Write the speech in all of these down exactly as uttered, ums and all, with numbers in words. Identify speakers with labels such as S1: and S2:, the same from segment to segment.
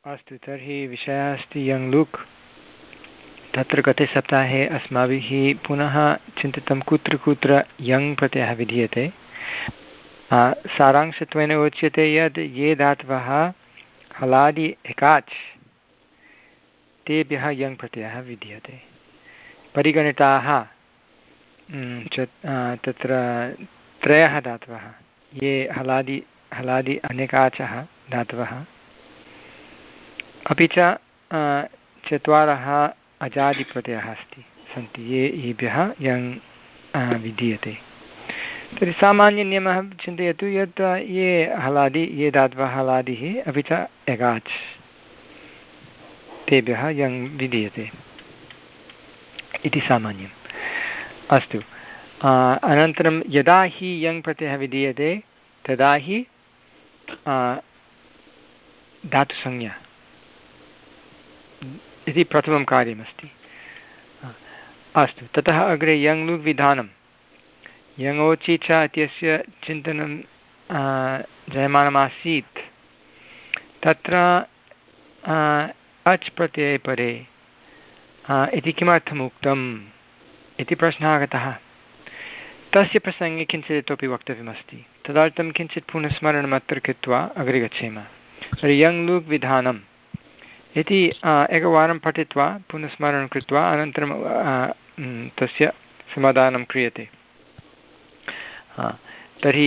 S1: अस्तु, तर्हि विषयः अस्ति यङ् लुक्। तत्र गते सप्ताहे अस्माभिः पुनः चिन्तितं कुत्र कुत्र यङ् प्रत्ययः विधीयते। सारांशत्वेन उच्यते यद् ये धातवः हलादि एकाच् तेभ्यः यङ् प्रत्ययः विधीयते। परिगणिताः तत्र त्रयः धातवः ये हलादि हलादि अनेकाचः धातवः, अपि च चत्वारः अजादिप्रत्ययः अस्ति सन्ति ये येभ्यः यङ् विधीयते। तर्हि सामान्यनियमः चिन्तयतु यत् ये हलादि ये धातवः हलादिः अपि च एगाच् तेभ्यः यङ् विधीयते इति सामान्यम्। अस्तु, अनन्तरं यदा हि यङ् प्रत्ययः विधीयते तदा हि धातुसंज्ञा इति प्रथमं कार्यमस्ति। अस्तु, ततः अग्रे यङ् लुक् विधानं यङोचि च इत्यस्य चिन्तनं जायमानमासीत्। तत्र अच् प्रत्यये परे इति किमर्थम् उक्तम् इति प्रश्नः आगतः। तस्य प्रसङ्गे किञ्चित् इतोपि वक्तव्यमस्ति, तदर्थं किञ्चित् पुनस्मरणम् अत्र कृत्वा अग्रे गच्छेम। तर्हि यङ् लुक् विधानम् इति एकवारं पठित्वा पुनस्मरणं कृत्वा अनन्तरं तस्य समाधानं क्रियते। तर्हि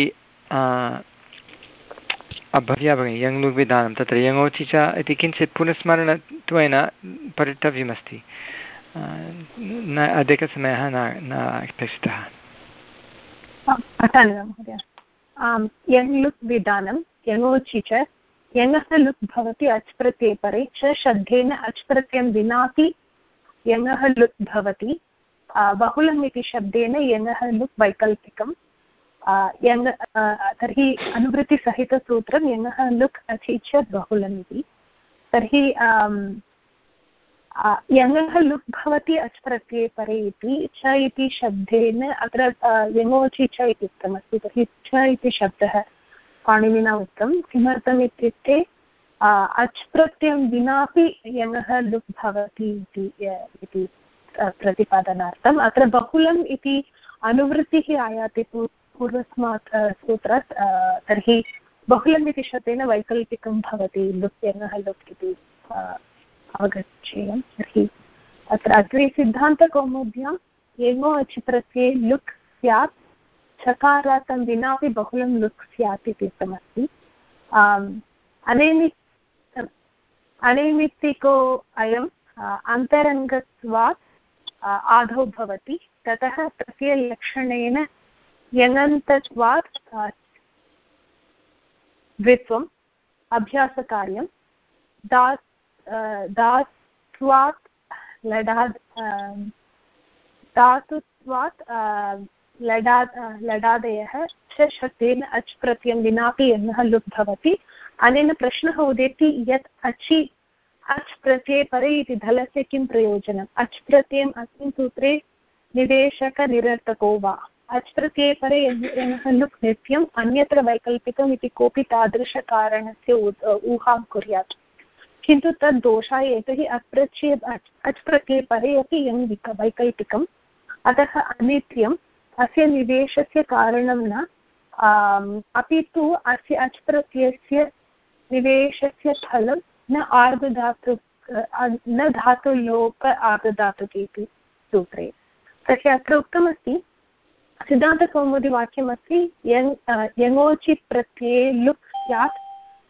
S1: भव्या भगिनी यङ् लुक् विधानं तत्र यङोचि च इति किञ्चित् पुनस्मरणत्वेन पठितव्यमस्ति, न अधिकसमयः न न अपेक्षितः।
S2: पठामि वा महोदय? आम्, यङ् लुक् विधानं यङोचि च यङः लुक् भवति अच् प्रत्यये परे च शब्देन अच् प्रत्ययं विनापि यङः लुक् भवति। बहुलम् इति शब्देन यङः लुक् वैकल्पिकं। यङ् तर्हि अनुवृत्तिसहितसूत्रं यङः लुक् अचि च बहुलम् इति। तर्हि यङः लुक् भवति अच् प्रत्यये परे इति च इति शब्देन अत्र यङोचि च इति उक्तमस्ति। तर्हि च इति शब्दः पाणिनिना उक्तं किमर्थम् इत्युक्ते अच् प्रत्ययं विनापि यङः लुक् भवति इति प्रतिपादनार्थम्। अत्र बहुलम् इति अनुवृत्तिः आयाति पूर्वस्मात् सूत्रात्। तर्हि बहुलम् इति शब्देन वैकल्पिकं भवति लुक् यङः लुक् इति अवगच्छेयं। तर्हि अत्र अग्रे सिद्धान्तकौमुद्यां यङो अच् प्रत्यये लुक् स्यात् चकारान्तं विनापि बहुलं लुक् स्यात् इति उक्तमस्ति। अनैमित् अनैमित्तिको अयम् अन्तरङ्गत्वात् आदौ भवति, ततः प्रत्ययलक्षणेन यङन्तत्वात् द्वित्वम् अभ्यासकार्यं दा धात्वात् लडाद् धातुत्वात् लडा लडादयः च शब्देन अच् प्रत्ययं विनापि यङः लुक् भवति। अनेन प्रश्नः उदेति यत् अचि अच् प्रत्यये परे इति धलस्य किं प्रयोजनम्? अच् प्रत्ययम् अस्मिन् सूत्रे निदेशकनिरर्थको वा? अच् प्रत्यये परे यङः लुक् नित्यम् अन्यत्र वैकल्पिकम् इति कोऽपि तादृशकारणस्य ऊहां कुर्यात्, किन्तु तद् दोषाय यतोहि अप्रत्यये अच् प्रत्यये परे अपि यङ् वैकल्पिकम्, अतः अनित्यम् अस्य निवेशस्य कारणं न, अपि तु अस्य अच् प्रत्ययस्य निवेशस्य फलं न आर्धधातु न धातुलोप आर्धधातुके इति सूत्रे। तस्य अत्र उक्तमस्ति सिद्धान्तकौमुदीवाक्यमस्ति यङ् यङोचि प्रत्यये लुक् स्यात्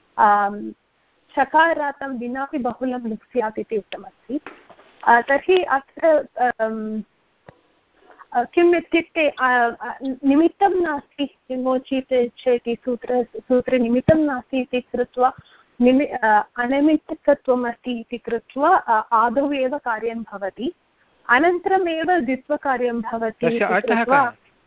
S2: चकारान्तं विनापि बहुलं लुक् स्यात् इति उक्तमस्ति। तर्हि अत्र किम् इत्युक्ते निमित्तं नास्ति यङोचित् च इति सूत्र सूत्रे निमित्तं नास्ति इति कृत्वा निमि अनिमित्तत्वम् अस्ति इति कृत्वा आदौ एव कार्यं भवति, अनन्तरमेव द्वित्वकार्यं भवति इति कृत्वा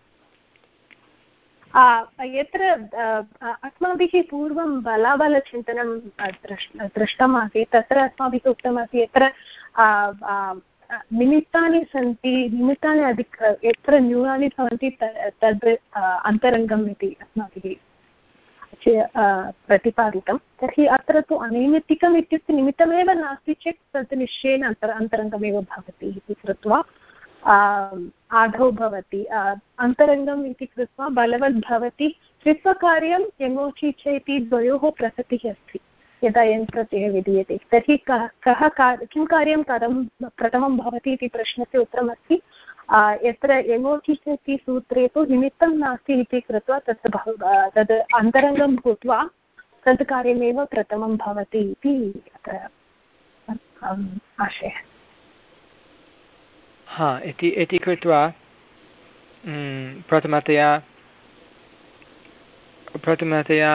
S2: यत्र अस्माभिः पूर्वं बलाबलचिन्तनं दृष्टमासीत् तत्र अस्माभिः उक्तमासीत् यत्र निमित्तानि सन्ति निमित्तानि अधिक यत्र न्यूनानि भवन्ति तद् अन्तरङ्गम् इति अस्माभिः प्रतिपादितं तर्हि अत्र तु अनैमित्तिकम् इत्युक्ते निमित्तमेव नास्ति चेत् तत् निश्चयेन अन्तर अन्तरङ्गमेव भवति इति कृत्वा आधौ भवति अन्तरङ्गम् इति कृत्वा बलवद् भवति त्रित्वकार्यं यङोचि च इति द्वयोः प्रसक्तिः अस्ति यदा यन् प्रत्ययः विधीयते तर्हि कः कः कार् किं कार्यं कथं प्रथमं भवति इति प्रश्नस्य उत्तरमस्ति यत्र यङोचि च इति सूत्रे तु निमित्तं नास्ति इति कृत्वा तत् तद् अन्तरङ्गं भूत्वा तद् कार्यमेव प्रथमं भवति इति अत्र आशयः।
S1: हा इति इति कृत्वा प्रथमतया प्रथमतया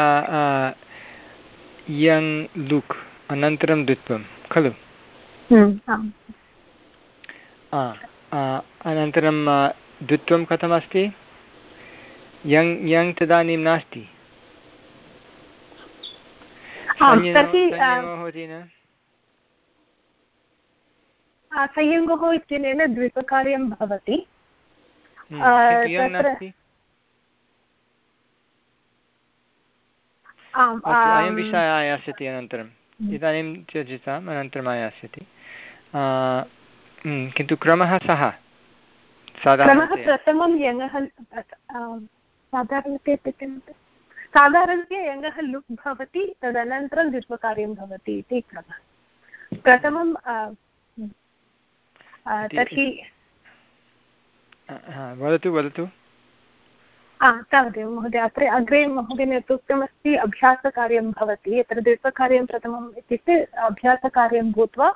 S1: यङ् लुक् अनन्तरं द्वित्वं खलु अनन्तरं द्वित्वं कथमस्ति यङ् यङ् तदानीं नास्ति
S2: संयोगः इत्यनेन द्वित्वकार्यं भवति
S1: अयं विषयः आयास्यति अनन्तरम् इदानीं त्यज्यताम् अनन्तरम् आयास्यति किन्तु क्रमः सः
S2: साधारणतया प्रथमं यङः साधारणतया साधारणतया यङः लुक् भवति तदनन्तरं द्वित्वकार्यं भवति इति क्रमः प्रथमं तर्हि
S1: वदतु वदतु
S2: तावदेव महोदय अत्र अग्रे महोदयेन यथोक्तमस्ति अभ्यासकार्यं भवति यत्र द्वित्वकार्यं प्रथमम् इत्युक्ते अभ्यासकार्यं भूत्वा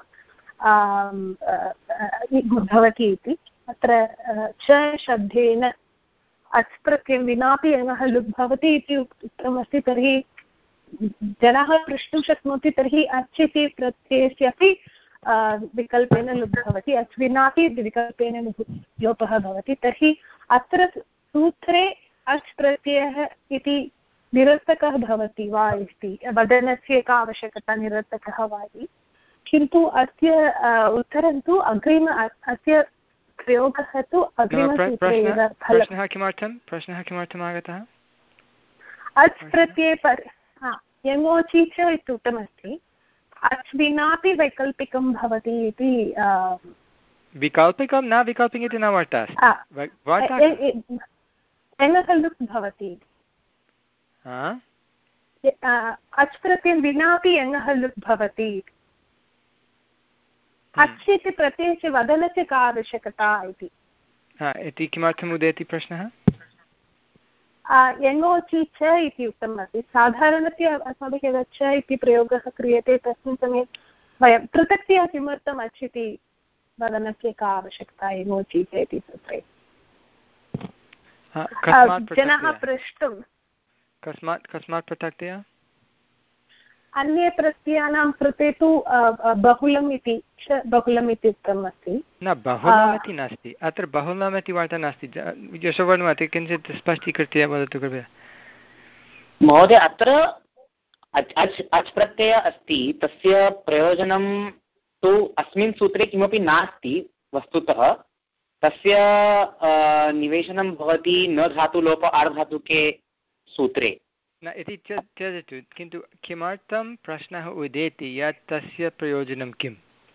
S2: भवति इति अत्र च शब्देन अच् प्रत्ययं विनापि यङः लुक् भवति इति उक्तमस्ति तर्हि जनाः प्रष्टुं शक्नोति तर्हि अच् इति प्रत्ययस्य अपि विकल्पेन लुक् भवति अच् विनापि विकल्पेन लोपः भवति तर्हि अत्र सूत्रे अच् प्रत्ययः इति निरर्थकः भवति वा इति वदनस्य का आवश्यकता निरर्थकः वा इति किन्तु अस्य उत्तरं तु अग्रिम अस्य प्रयोगः तु अग्रिमसूत्रे एव
S1: प्रश्नः किमर्थं प्रश्नः किमर्थम् आगतः
S2: अच् प्रत्यये पर् यङोचि च इत्युक्तमस्ति अच् विनापि वैकल्पिकं भवति इति
S1: विकल्पिकं न विकल्पिकम् इति न वार्ता
S2: यङः लुक् भवति अच् प्रत्ययं विनापि यङः लुक् भवति अच् इति प्रत्ययस्य वदनस्य का आवश्यकता इति
S1: इति किमर्थम् उदेति प्रश्नः
S2: यङोचि च इति उक्तमस्ति साधारणतया अस्माभिः यदा च इति प्रयोगः क्रियते तस्मिन् समये वयं पृथक्तया किमर्थम् अच् इति वदनस्य का आवश्यकता यङोचि च इति सूत्रे जनाः प्रष्टुं
S1: कस्मात् कस्मात् पृथक्तया
S2: अन्ये प्रत्ययानां कृते तु बहुलम् इति बहुलम् इति उक्तम् अस्ति
S1: न बहुलम् इति नास्ति अत्र बहुलम् इति वार्ता नास्ति यशोवर्णमति किञ्चित् स्पष्टीकृत्य वदतु कृपया
S3: महोदय अत्र अच् अच् प्रत्ययः अस्ति तस्य प्रयोजनं तु अस्मिन् सूत्रे किमपि नास्ति वस्तुतः तस्य निवेशनं भवति न धातुलोप आर्धातुके सूत्रे
S1: न इति त्यजतु किन्तु किमर्थं प्रश्नः उदेति यत् तस्य प्रयोजनं किम्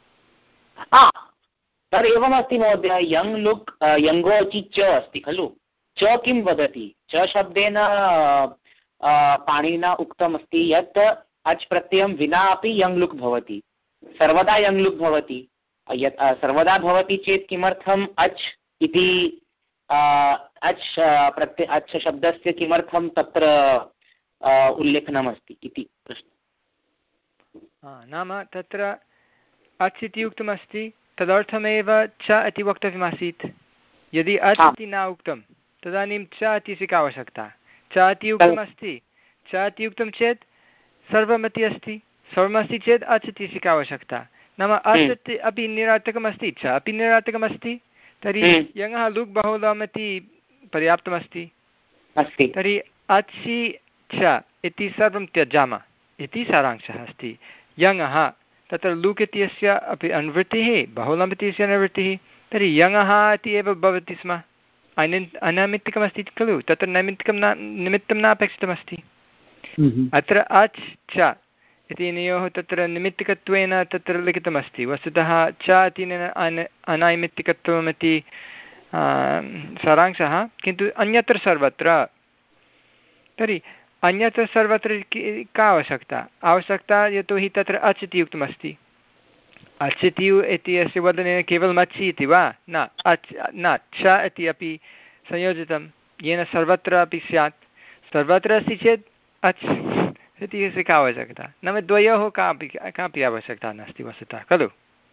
S3: तद् एवमस्ति महोदय यङ् लुक् यङ्गोचि च अस्ति खलु च किं वदति च शब्देन पाणिनिना उक्तमस्ति यत् अच् प्रत्ययं विना अपि यङ् लुक् भवति सर्वदा यङ् लुक् भवति यत् सर्वदा भवति चेत् किमर्थम् अच् इति अच् प्रत्यय अच् शब्दस्य किमर्थं तत्र उल्लेखनमस्ति इति प्रश्नः
S1: नाम तत्र अच् इति उक्तमस्ति तदर्थमेव च इति वक्तव्यमासीत् यदि अच् इति न उक्तं तदानीं च इति का आवश्यकता च इति उक्तमस्ति च इति उक्तं चेत् सर्वमपि अस्ति सर्वमस्ति चेत् अच् इति का आवश्यकता नाम अच् इति अपि निरर्थकमस्ति च अपि निरर्थकमस्ति तर्हि यङः लुक् बहुलमिति पर्याप्तमस्ति तर्हि अचि च इति सर्वं त्यजामः इति सारांशः अस्ति यङः तत्र लुक् इत्यस्य अपि अनुवृत्तिः बहुलम् इत्यस्य अनुवृत्तिः तर्हि यङः इति एव भवति स्म अन अनैमित्तिकमस्ति खलु तत्र नैमित्तिकं न निमित्तं न अपेक्षितमस्ति अत्र अच् च इति नयोः तत्र निमित्तिकत्वेन तत्र लिखितमस्ति। वस्तुतः च इति अनैमित्तिकत्वमिति सारांशः, किन्तु अन्यत्र सर्वत्र। तर्हि अन्यत्र सर्वत्र का आवश्यकता आवश्यकता यतोहि तत्र अच् इति उक्तमस्ति। अच् इति इत्यस्य वदनेन केवलम् अच् इति वा न, अच् न च इति अपि संयोजितं येन सर्वत्र अपि स्यात्। सर्वत्र अस्ति चेत् अच् इति का आवश्यकता, नाम द्वयोः कापि कापि आवश्यकता नास्ति वस्तुतः, खलु?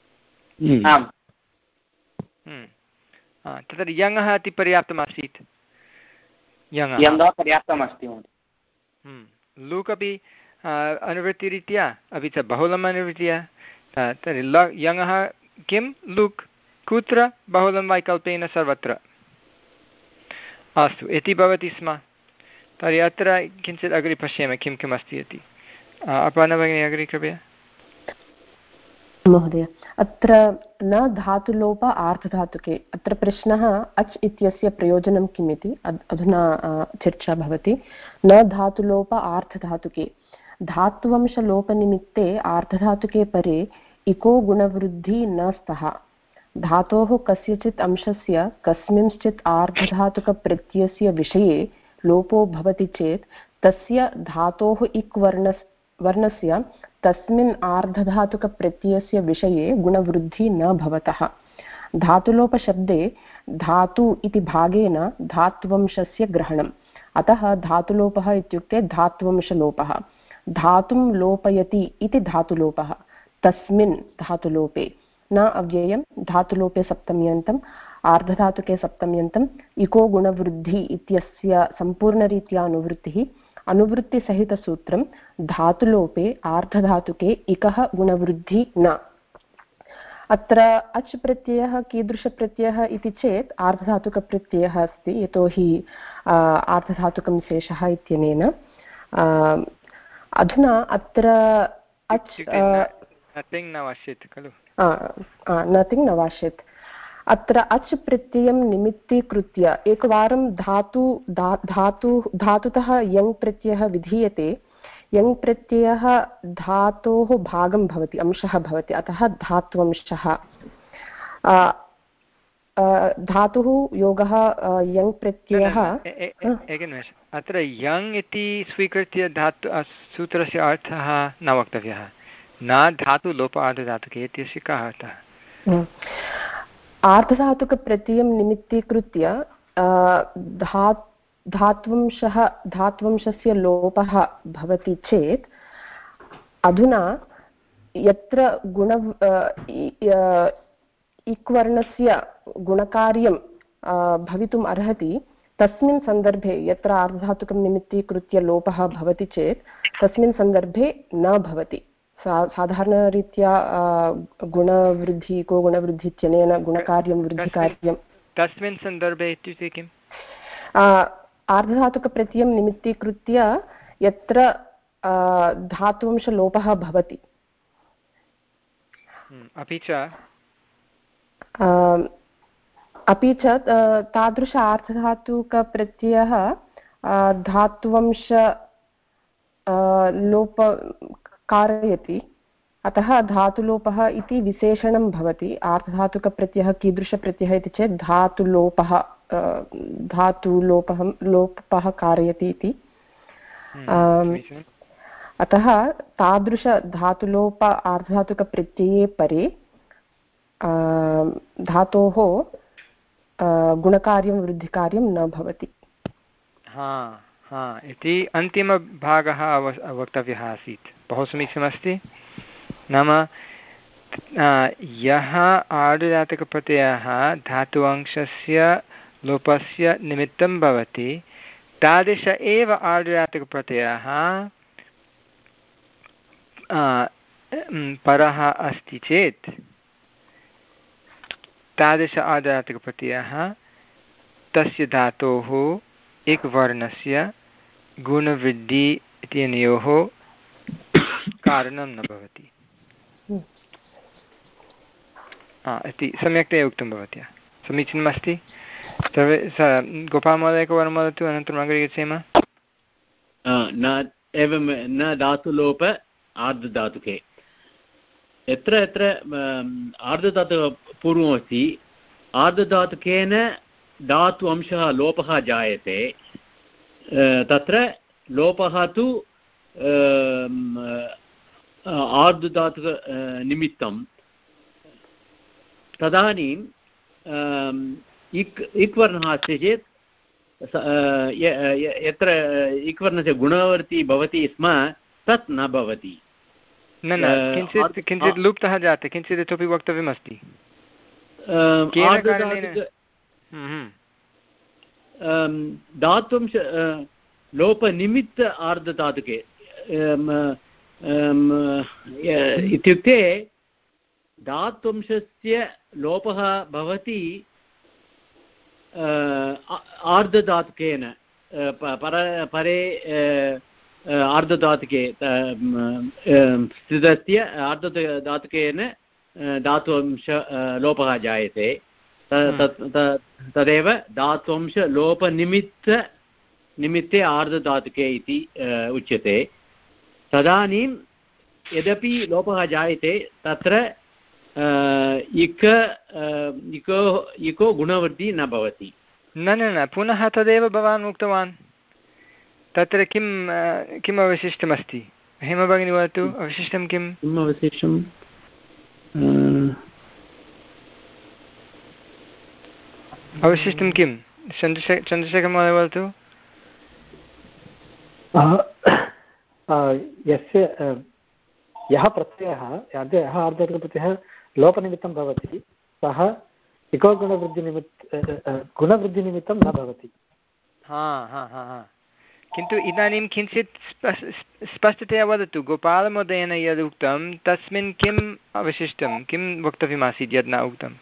S1: तत्र यङः इति पर्याप्तमासीत्, यङः
S3: पर्याप्तमस्ति।
S1: लुक् अपि अनुवृत्तिरीत्या अपि च बहुलम् अनुवृत्त्या। तर्हि ल यङः किं लुक् कुत्र बहुलं वैकल्पेन सर्वत्र। अस्तु इति भवति स्म। तर्हि अत्र किञ्चित् अग्रे पश्यामः किं किम् अस्ति इति। अपर्णा भगिनी अग्रे कृपया।
S4: महोदय, अत्र न धातुलोप आर्धधातुके, अत्र प्रश्नः अच् इत्यस्य प्रयोजनं किम् इति अधुना चर्चा भवति। न धातुलोप आर्धधातुके, धात्वंशलोपनिमित्ते आर्धधातुके परे इको गुणवृद्धि न स्तः। धातोः कस्यचित् अंशस्य कस्मिंश्चित् आर्धधातुकप्रत्ययस्य विषये लोपो भवति चेत् तस्य धातोः इक् वर्ण वर्णस्य तस्मिन् आर्धधातुकप्रत्ययस्य विषये गुणवृद्धि न भवतः। धातुलोपशब्दे धातु इति भागेन धात्वंशस्य ग्रहणम्, अतः धातुलोपः इत्युक्ते धात्वंशलोपः। धातुं लोपयति इति धातुलोपः, तस्मिन् धातुलोपे न अव्ययं, धातुलोपे सप्तम्यन्तम्, आर्धधातुके सप्तम्यन्तम्, इको गुणवृद्धि इत्यस्य सम्पूर्णरीत्या अनुवृत्तिः। अनुवृत्तिसहितसूत्रं धातुलोपे आर्धधातुके इकः गुणवृद्धि न। अत्र अच् प्रत्ययः कीदृशप्रत्ययः इति चेत् आर्धधातुकप्रत्ययः अस्ति, यतोहि आर्धधातुकं शेषः इत्यनेन। अधुना अत्र अच् नथिङ्ग् नवाश्यत्। अत्र अच् प्रत्ययं निमित्तीकृत्य एकवारं धातु धा धातु धातुतः यङ् प्रत्ययः विधीयते। यङ् प्रत्ययः धातोः भागं भवति, अंशः भवति, अतः धात्वंशः। धातुः योगः यङ् प्रत्ययः।
S1: एकनिमेषम्, अत्र यङ् इति स्वीकृत्य धातु सूत्रस्य अर्थः न वक्तव्यः। न धातु लोप आर्धधातुके इत्यस्य कः अर्थः?
S4: आर्धधातुकप्रत्ययं निमित्तीकृत्य धा धात्वंशः धात्वंशस्य लोपः भवति चेत् अधुना यत्र गुण इक्वर्णस्य गुणकार्यं भवितुम् अर्हति तस्मिन् सन्दर्भे यत्र आर्धधातुकं निमित्तीकृत्य लोपः भवति चेत् तस्मिन् सन्दर्भे न भवति। सा साधारणरीत्या गुणवृद्धि को गुणवृद्धि इत्यनेन गुणकार्यं वृद्धिकार्यं।
S1: तस्मिन् सन्दर्भे इत्युक्ते किम्?
S4: आर्धधातुकप्रत्ययं निमित्तीकृत्य यत्र धात्वंशलोपः भवति।
S1: अपि च
S4: अपि च तादृश आर्धधातुकप्रत्ययः धात्वंश लोप कारयति, अतः धातुलोपः इति विशेषणं भवति। आर्धधातुकप्रत्ययः कीदृशप्रत्ययः इति चेत् धातुलोपः धातुलोपः लोपः कारयति इति। अतः तादृशधातुलोप आर्धधातुकप्रत्यये परे धातोः गुणकार्यं वृद्धिकार्यं न भवति।
S1: हा हा इति अन्तिमभागः वक्तव्यः आसीत्। बहु समीचीनमस्ति। नाम यः आर्धधातुकप्रत्ययः धातु अंशस्य लोपस्य निमित्तं भवति तादृश एव आर्धधातुकप्रत्ययः परः अस्ति चेत् तादृश आर्धधातुकप्रत्ययः तस्य धातोः एकवर्णस्य गुणवृद्धि इत्यनयोः कारणं न भवति इति सम्यक्तया उक्तं भवत्या। समीचीनमस्ति। सर्वे गोपालमहोदय एकवारं वदतु, अनन्तरम् अग्रे गच्छेम।
S5: न एवं न धातुलोप आर्धधातुके यत्र यत्र आर्धधातुः पूर्वमस्ति आर्धधातुकेन धातु अंशः लोपः जायते तत्र लोपः तु आर्धधातुक निमित्तं तदानीं इक् इक् वर्णः अस्ति चेत् यत्र इक् वर्णस्य गुणवर्ती भवति स्म तत् न भवति
S1: न न किञ्चित् किञ्चित् लुप्तः जातः किञ्चित् इतोपि वक्तव्यमस्ति
S5: धातुंश लोपनिमित्त आर्धधातुके इत्युक्ते धात्वंशस्य लोपः भवति आर्धधातुकेन पर परे आर्धधातुके स्थितस्य आर्धधातुकेन धात्वंश लोपः जायते तदेव धात्वंश लोपनिमित्त निमित्ते आर्धधातुके इति उच्यते तदानीं यद्यपि लोपः जायते तत्र इक इको इको गुणवृद्धि न भवति
S1: न न न पुनः तदेव भवान् उक्तवान् तत्र किं किम् अवशिष्टमस्ति हेमभगिनी वदतु अवशिष्टं किम्
S5: किम् अवशिष्टं
S1: अवशिष्टं किं चन्द्रशेखर चन्द्रशेखरमहोदय वदतु
S6: यस्य यः प्रत्ययः यः आर्धधातुकप्रत्ययः लोपनिमित्तं भवति सः इको गुणवृद्धिनिमित्त गुणवृद्धिनिमित्तं न भवति
S1: हा हा हा हा किन्तु इदानीं किञ्चित् स्पष्टतया वदतु गोपालमहोदयेन यद् उक्तं तस्मिन् किम् अवशिष्टं किं वक्तव्यमासीत् यद् न उक्तं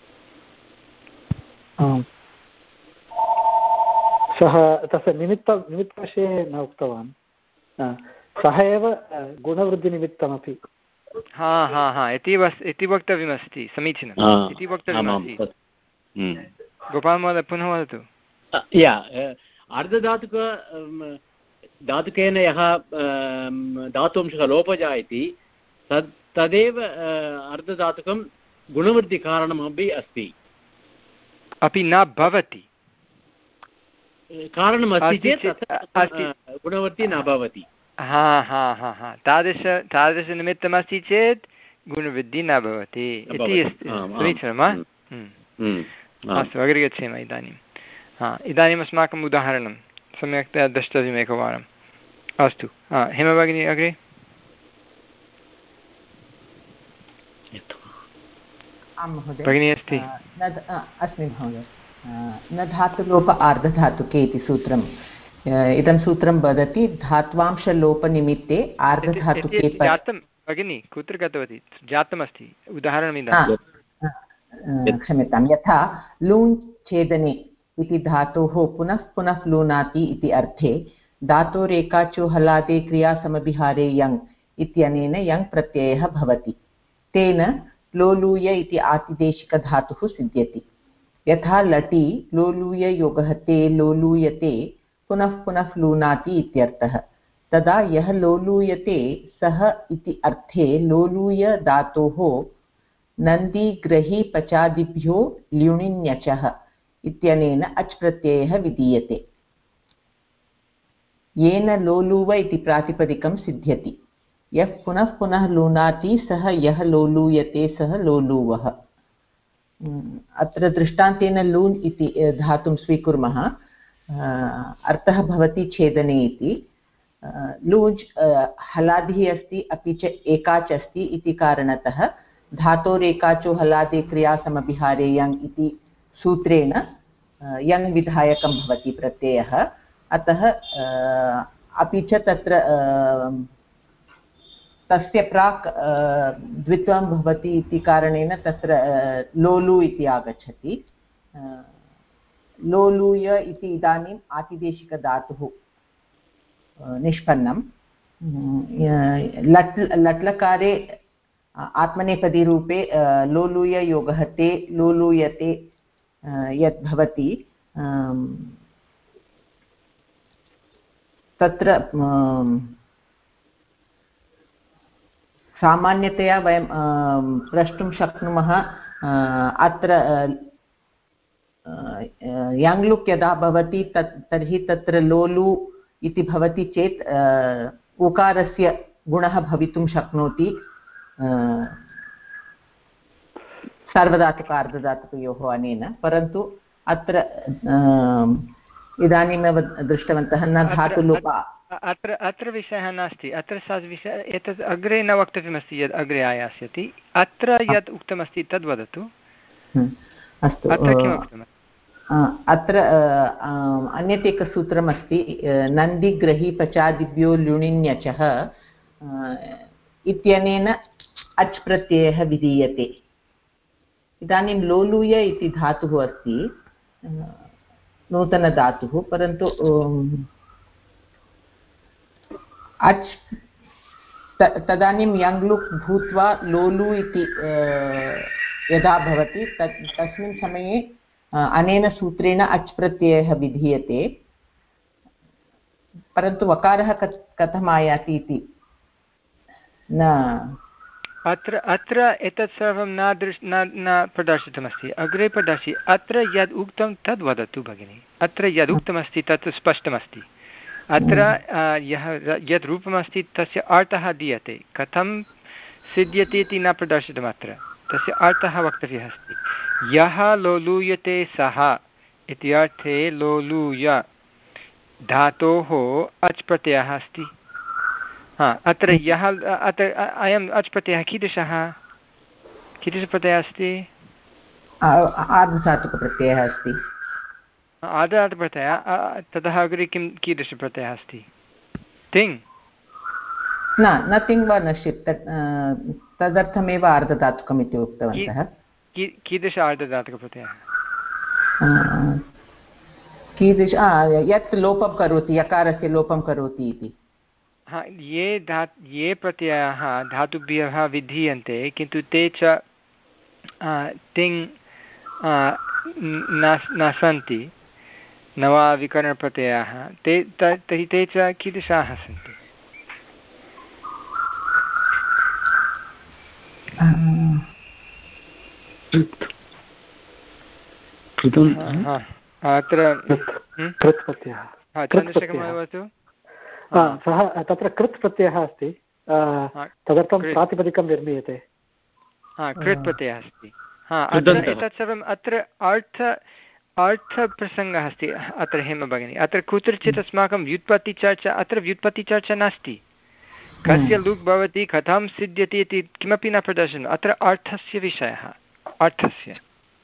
S6: सः तस्य निमित्त निमित्तविषये न उक्तवान् सः एव गुणवृद्धिनिमित्तमपि
S1: हा हा हा इति वस् इति वक्तव्यमस्ति समीचीनम् इति वक्तव्यमस्ति गोपालमहोदय पुनः वदतु
S5: अर्धधातुक धातुकेन यः धातुंशः लोपजायति तद् तदेव अर्धधातुकं गुणवृद्धिकारणमपि अस्ति
S1: अपि न भवति
S5: कारणमस्ति चेत् गुणवृद्धिः न भवति
S1: हा हा हा हा तादृश तादृशनिमित्तमस्ति चेत् गुणवृद्धिः न भवति इति अस्ति समीचीनं वा अस्तु अग्रे गच्छेम इदानीं हा इदानीम् अस्माकम् उदाहरणं सम्यक्तया द्रष्टव्यम् एकवारम् अस्तु हेमभगिनी अग्रे
S7: आं महोदय
S1: भगिनी अस्ति
S7: अस्मि महोदय न धातुलोप आर्धधातुके इति सूत्रम् इदं सूत्रं वदति धात्वांशलोपनिमित्ते आर्धधातुके
S1: जातं भगिनी कुत्र गतवती जातमस्ति उदाहरणमिदं
S7: क्षम्यतां यथा लून् छेदने इति धातोः पुनः पुनः लूनाति इति अर्थे धातोरेकाचो हलादे क्रियासमभिहारे यङ् इत्यनेन यङ् प्रत्ययः भवति तेन लोलूय इति आतिदेशिकधातुः सिद्ध्यति यथा लटि लोलूययोगः ते लोलूयते पुनः पुनः लूनाति इत्यर्थः तदा यः लोलूयते सः इति अर्थे लोलूय धातोः नन्दिग्रही पचादिभ्यो ल्युणिन्यचः इत्यनेन अच् प्रत्ययः विधीयते येन लोलुव इति प्रातिपदिकं सिद्ध्यति यः पुनः पुनः लूनाति सः यः लोलूयते सः लोलुवः अत्र दृष्टान्तेन लून् इति धातुं स्वीकुर्मः अर्थः भवति छेदने इति लूज् हलादिः अस्ति अपि च एकाच् अस्ति इति कारणतः धातोरेकाचो हलादे क्रियासमभिहारे यङ् इति सूत्रेण यङ् विधायकं भवति प्रत्ययः अतः अपि च तत्र तस्य प्राक् द्वित्वं भवति इति कारणेन तत्र लोलु इति आगच्छति लोलूय इति इदानीम् आतिदेशिकधातुः निष्पन्नं लट् लट्लकारे आत्मनेपदीरूपे लोलूययोगः ते लोलूयते यत् भवति तत्र सामान्यतया वयं प्रष्टुं शक्नुमः अत्र यङ्लुक् यदा भवति तत् तर्हि तत्र लोलु इति भवति चेत् उकारस्य गुणः भवितुं शक्नोति सार्वधातुक अर्धधातुकयोः अनेन, परन्तु अत्र इदानीमेव दृष्टवन्तः न धातुलोप
S1: अत्र अत्र विषयः नास्ति, अत्र सा विषयः एतत् अग्रे न वक्तव्यमस्ति यद् अग्रे आयास्यति। अत्र यत् उक्तमस्ति तद् वदतु।
S7: अस्तु,
S1: अत्र किम् उक्तमस्ति?
S7: अत्र अन्यत् एकं सूत्रमस्ति, नन्दिग्रही पचादिभ्यो लुणिन्यचः इत्यनेन अच् प्रत्ययः विधीयते। इदानीं लोलूय इति धातुः अस्ति, नूतनधातुः, परन्तु अच् तदानीं यङ्लुक् भूत्वा लोलु इति यदा भवति तत् तस्मिन् समये अनेन सूत्रेण अच् प्रत्ययः विधीयते, परन्तु वकारः कथम् आयाति इति न
S1: अत्र अत्र एतत् सर्वं न दृश् न न प्रदर्शितमस्ति, अग्रे प्रदर्शि। अत्र यद् उक्तं तद् वदतु भगिनि। अत्र यद् उक्तमस्ति तत् स्पष्टमस्ति। अत्र यः यत् रूपमस्ति तस्य अर्थः दीयते, कथं सिद्ध्यति इति न प्रदर्शितम्। अत्र तस्य अर्थः वक्तव्यः अस्ति। यः लोलूयते सः इति अर्थे लोलूय धातोः अच् प्रत्ययः अस्ति। हा, अत्र यः अत्र अयम् अच् प्रत्ययः कीदृशः कीदृशप्रत्ययः अस्ति?
S7: आर्धधातुकप्रत्ययः अस्ति।
S1: आर्धधातुकप्रत्ययः, ततः अग्रे किं कीदृशप्रत्ययः अस्ति? तिङ्
S7: न न तिङ् वा नश्चित्, तदर्थमेव आर्धधातुकम् इति उक्तवन्तः।
S1: कीदृश आर्धधातुकप्रत्ययः?
S7: कीदृश यत् लोपं करोति, यकारस्य लोपं करोति इति।
S1: हा, ये धा ये प्रत्ययाः धातुभ्यः विधीयन्ते किन्तु ते च तिङ् न सन्ति, नवाविकरणप्रत्ययाः, ते तर्हि ते च कीदृशाः सन्ति? अत्र चन्द्रशेखरः वदतु।
S6: सः तत्र कृत् प्रत्ययः अस्ति, तदर्थं प्रातिपदिकं निर्मीयते।
S1: कृत् प्रत्ययः अस्ति। हा, अत्र एतत् सर्वम् अत्र अर्थ अर्थप्रसङ्गः अस्ति। अत्र हेम भगिनी, अत्र कुत्रचित् अस्माकं व्युत्पत्तिचर्चा, अत्र व्युत्पत्तिचर्चा नास्ति। कस्य लुक् भवति, कथं सिद्ध्यति इति किमपि न प्रदर्शनम्। अत्र अर्थस्य विषयः, अर्थस्य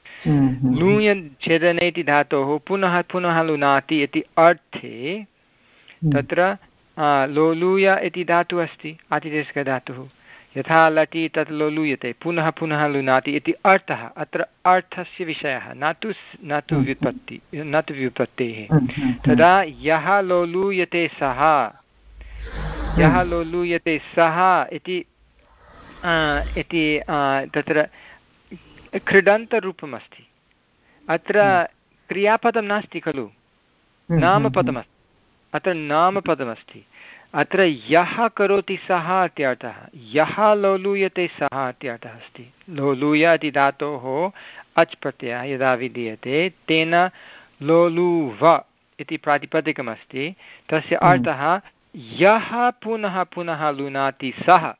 S1: लूयन् छेदने इति धातोः पुनः पुनः लुनाति इति अर्थे तत्र लोलूय इति धातुः अस्ति, आतिदेशिकधातुः। यथा लटि तत् लोलूयते, पुनः पुनः लुनाति इति अर्थः। अत्र अर्थस्य विषयः, न तु न तु व्युत्पत्ति न तु व्युत्पत्तेः। तदा यः लोलूयते सः यः लोलूयते सः इति इति तत्र कृदन्तरूपमस्ति। अत्र क्रियापदं नास्ति खलु, नामपदमस्ति। अत्र नामपदमस्ति। अत्र यः करोति सः इत्यर्थः, यः लोलूयते सः इत्यर्थः अस्ति। लोलूय इति धातोः अच् प्रत्ययः यदा विधीयते तेन लोलूव इति प्रातिपदिकमस्ति। तस्य अर्थः यः पुनः पुनः लुनाति सः,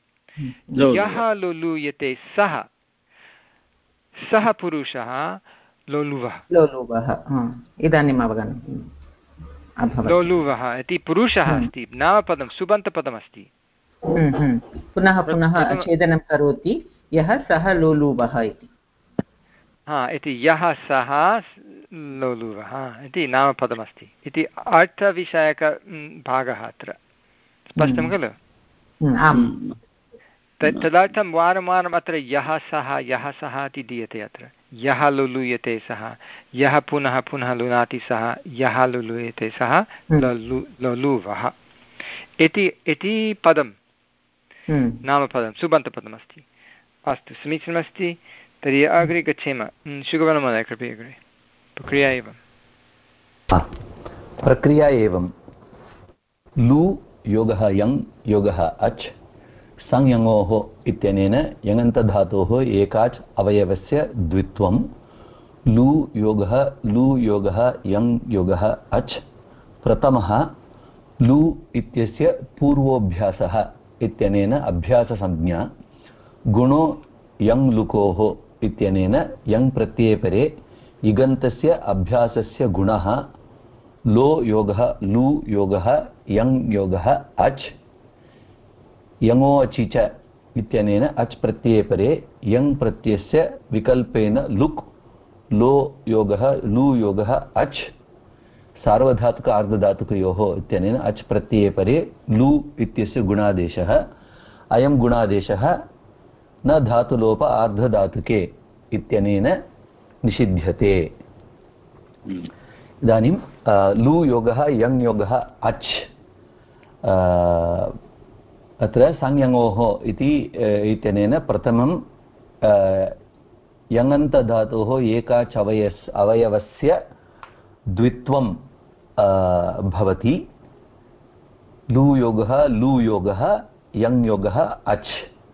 S1: यः लोलूयते सः, सः पुरुषः लोलुवः।
S7: लोलुवः इदानीम् अवगतम्।
S1: लोलुवः इति पुरुषः अस्ति, नामपदं सुबन्तपदमस्ति।
S7: पुनः पुनः छेदनं करोति यः सः लोलुवः इति।
S1: हा, इति यः सः लोलुवः इति नामपदमस्ति इति अर्थविषयक भागः अत्र स्पष्टं खलु?
S7: आम्।
S1: तदर्थं वारं वारम् अत्र यः सः यः सः इति दीयते। अत्र यः लुलूयते सः, यः पुनः पुनः लुनाति सः, यः लुलूयते सः ललु ललुवः इति इति पदं नामपदं सुबन्तपदमस्ति। अस्तु, समीचीनमस्ति। तर्हि अग्रे गच्छेम। शुभवनमहोदय, कृपया अग्रे। प्रक्रिया एवं
S8: प्रक्रिया एवं लु योगः यङ् योगः अच् संयङोः इत्यनेन यङन्तधातोः एकाच् अवयवस्य द्वित्वं लू योगः लू योगः यङ् योगः अच् प्रथमः लू इत्यस्य पूर्वोऽभ्यासः इत्यनेन अभ्याससंज्ञा गुणो यङ् लुकोः इत्यनेन यङ् प्रत्यये परे इगन्तस्य अभ्यासस्य गुणः लो योगः लू योगः यङ् योगः अच् यङो अचि च इत्यनेन अच् प्रत्यये परे यङ् प्रत्ययस्य विकल्पेन लुक् लो योगः लू योगः अच् सार्वधातुक आर्धधातुकयोः इत्यनेन अच् प्रत्यये परे लू इत्यस्य गुणादेशः अयं गुणादेशः न धातुलोप आर्धधातुके इत्यनेन निषिध्यते। इदानीं लू योगः यङ् योगः अच् अत्र संयङोः इति इत्यनेन प्रथमं यङन्तधातोः एकाच् अवयस् अवयवस्य द्वित्वं भवति। लू योगः लू योगः यङ् योगः अच्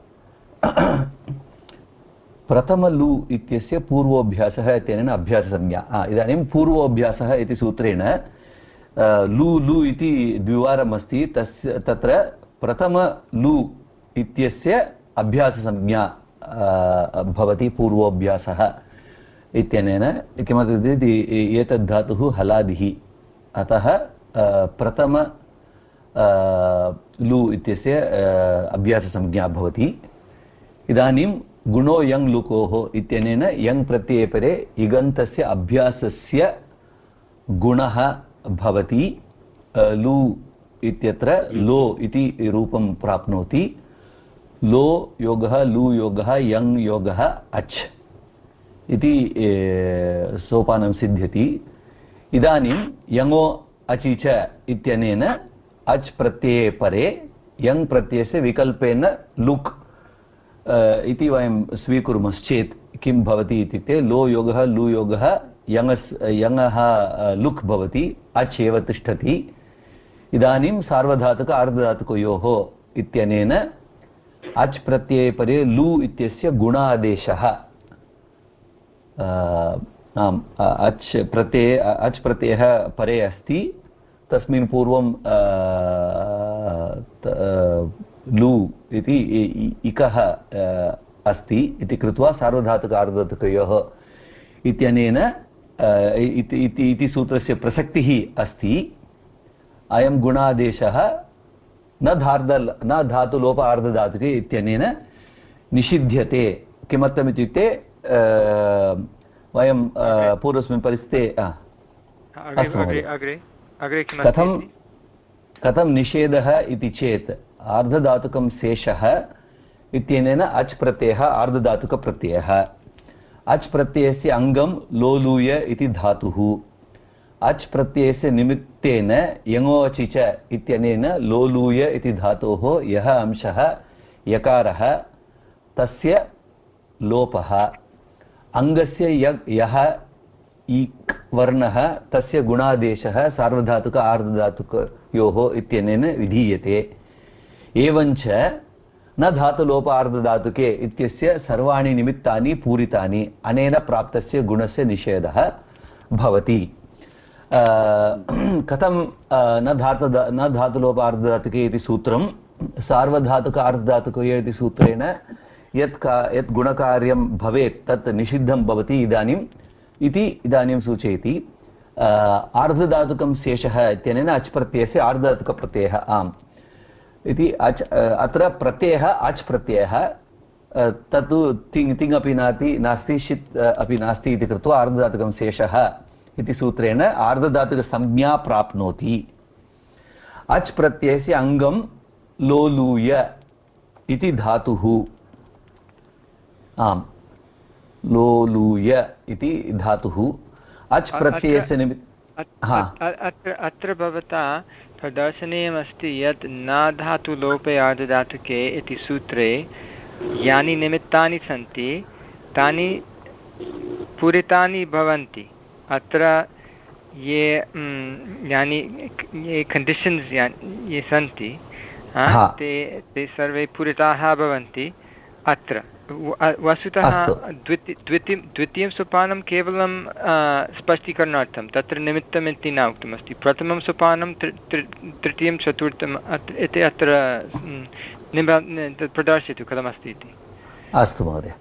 S8: प्रथम लू इत्यस्य पूर्वोऽभ्यासः इत्यनेन अभ्याससंज्ञा। इदानीं पूर्वोऽभ्यासः इति सूत्रेण लू लू इति द्विवारम् अस्ति तस्य तत्र प्रथम लू इत्यस्य अभ्याससंज्ञा भवति पूर्वोऽभ्यासः इत्यनेन। किमर्थमिति एतद् धातुः हलादिः अतः प्रथम लू इत्यस्य अभ्याससंज्ञा भवति। इदानीं गुणो यङ् लुकोः इत्यनेन यङ् प्रत्यये परे इगन्तस्य अभ्यासस्य गुणः भवति। लू इत्यत्र लो इति रूपं प्राप्नोति। लो योगः लू योगः यङ् योगः अच् इति सोपानं सिद्ध्यति। इदानीं यङो अचि च इत्यनेन अच् प्रत्यये परे यङ् प्रत्ययस्य विकल्पेन लुक् इति वयं स्वीकुर्मश्चेत् किं भवति इत्युक्ते लो योगः लू योगः यङस् यङः लुक् भवति अच् एव तिष्ठति। इदानीं सार्वधातुक आर्धधातुकयोः इत्यनेन अच् प्रत्यये परे लू इत्यस्य गुणादेशः आम् अच् प्रत्यये अच् प्रत्ययः परे अस्ति तस्मिन् पूर्वं लू इति इकः अस्ति इति कृत्वा सार्वधातुक आर्धधातुकयोः इत्यनेन इति सूत्रस्य प्रसक्तिः अस्ति। अयं गुणादेशः न धार्ध न धातुलोप आर्धधातुके इत्यनेन निषिध्यते। किमर्थमित्युक्ते वयं पूर्वस्मिन् परिस्थिते कथं कथं निषेधः इति चेत् आर्धधातुकं शेषः इत्यनेन अच् प्रत्ययः आर्धधातुकप्रत्ययः। अच् प्रत्ययस्य अङ्गं लोलूय इति धातुः। अच् प्रत्ययस्य निमित्तेन यङो अचि च इत्यनेन लोलूय इति धातोः यः अंशः यकारः तस्य लोपः। अङ्गस्य यः इक् वर्णः तस्य गुणादेशः सार्वधातुक आर्धधातुकयोः इत्यनेन विधीयते। एवञ्च न धातुलोप आर्धधातुके इत्यस्य सर्वाणि निमित्तानि पूरितानि अनेन प्राप्तस्य गुणस्य निषेधः भवति। कथं न धातु न धातुलोप आर्धधातुके इति सूत्रं सार्वधातुक आर्धधातुकयोः इति सूत्रेण यत् का यत् गुणकार्यं भवेत् तत् निषिद्धं भवति इदानीम् इति इदानीं सूचयति। आर्धधातुकं शेषः इत्यनेन अच् प्रत्ययस्य आर्धधातुकप्रत्ययः आम् इति अच् अत्र प्रत्ययः अच् प्रत्ययः तत्तु तिङ् तिङ् अपि नास्ति नास्ति षित् अपि नास्ति इति कृत्वा आर्धधातुकं शेषः इति सूत्रेण आर्धधातुकसंज्ञा प्राप्नोति। अच् प्रत्ययस्य अङ्गं लोलूय इति धातुः। आम् लोलूय इति धातुः अच् प्रत्ययस्य निमित्त
S1: अत्र अत्र भवता प्रदर्शनीयमस्ति यत् न धातुलोपे आर्धधातुके इति सूत्रे यानि निमित्तानि सन्ति तानि पूरितानि भवन्ति। अत्र ये यानि ये कण्डिशन्स् ये सन्ति ते ते सर्वे पूरिताः भवन्ति अत्र वस्तुतः द्वितीय द्वितीयं द्वितीयं सोपानं केवलं स्पष्टीकरणार्थं तत्र निमित्तम् इति न उक्तमस्ति प्रथमं सोपानं तृतीयं चतुर्थम् इति अत्र प्रदर्शयतु कथमस्ति इति।
S8: अस्तु महोदय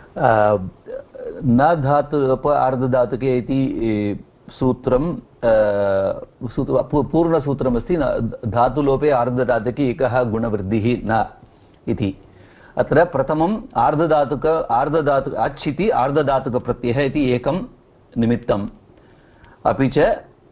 S8: न धातु उप अर्धधातुके इति सूत्रं पूर्णसूत्रमस्ति धातुलोपे अर्धधातुके एकः गुणवृद्धिः न इति अत्र प्रथमम् आर्धधातुक आर्धधातु अच् इति आर्धधातुकप्रत्ययः इति एकं निमित्तम् अपि च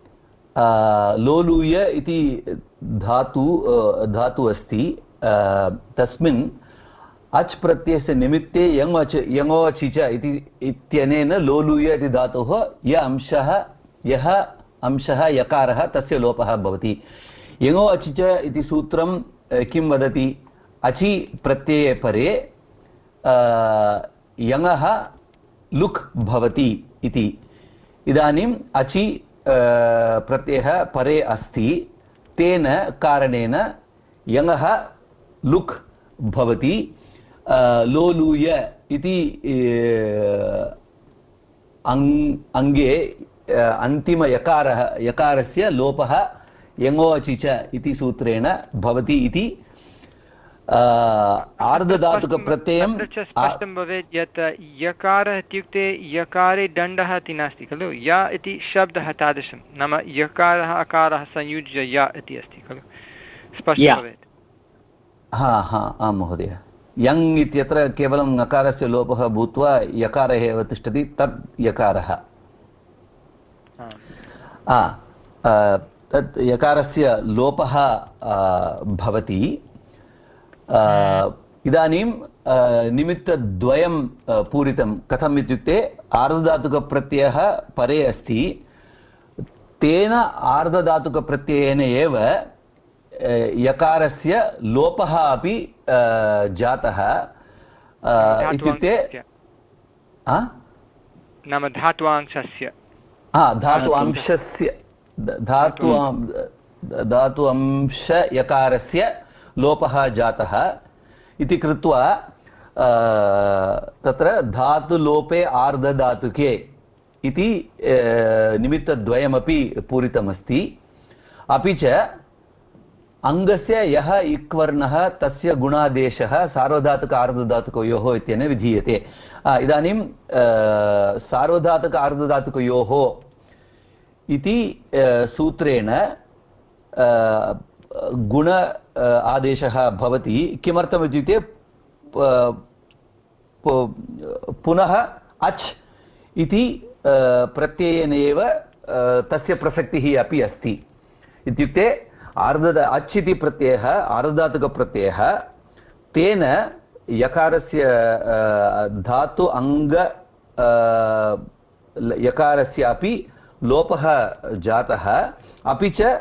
S8: लोलूय इति धातु धातु अस्ति तस्मिन् अच् प्रत्ययस्य निमित्ते यङ् अच् यङो अचि च इति इत्यनेन लोलूय इति धातोः य अंशः यः अंशः यकारः तस्य लोपः भवति। यङो अचि च इति सूत्रं किं वदति अचि प्रत्यये परे यङः लुक् भवति इति। इदानीम् अचि प्रत्ययः परे अस्ति तेन कारणेन यङः लुक् भवति लोलूय इति अङ्गे अन्तिमयकारः यकारस्य लोपः यङो अचि च इति सूत्रेण भवति इति आर्धधातुकप्रत्ययं
S1: स्पष्टं भवेत् यत् यकारः इत्युक्ते यकारे दण्डः इति नास्ति खलु य इति शब्दः तादृशं नाम यकारः अकारः संयुज्य य इति अस्ति खलु स्पष्टं भवेत्।
S8: हा हा आं महोदय यङ् इत्यत्र केवलं नकारस्य लोपः भूत्वा यकारः एव तिष्ठति तत् यकारः तत् यकारस्य लोपः भवति। इदानीं निमित्तद्वयं पूरितं कथम् इत्युक्ते आर्धधातुकप्रत्ययः परे अस्ति तेन आर्धधातुकप्रत्ययेन एव यकारस्य लोपः अपि जातः इत्युक्ते
S1: नाम धात्वांशस्य
S8: धातु अंशस्य धातु धातु अंशयकारस्य लोपः जातः इति कृत्वा तत्र धातुलोपे आर्धधातुके इति निमित्तद्वयमपि पूरितमस्ति। अपि च अङ्गस्य यः इक्वर्णः तस्य गुणादेशः सार्वधातुक आर्धधातुकयोः इत्यनेन विधीयते। इदानीं सार्वधातुक आर्धधातुकयोः इति सूत्रेण गुण आदेशः भवति किमर्थम् इत्युक्ते पुनः अच् इति प्रत्ययेन एव तस्य प्रसक्तिः अपि अस्ति। इत्युक्ते आर्ध अच् इति प्रत्ययः आर्धधातुकप्रत्ययः तेन यकारस्य धातु अङ्ग यकारस्य अपि लोपः जातः अपि च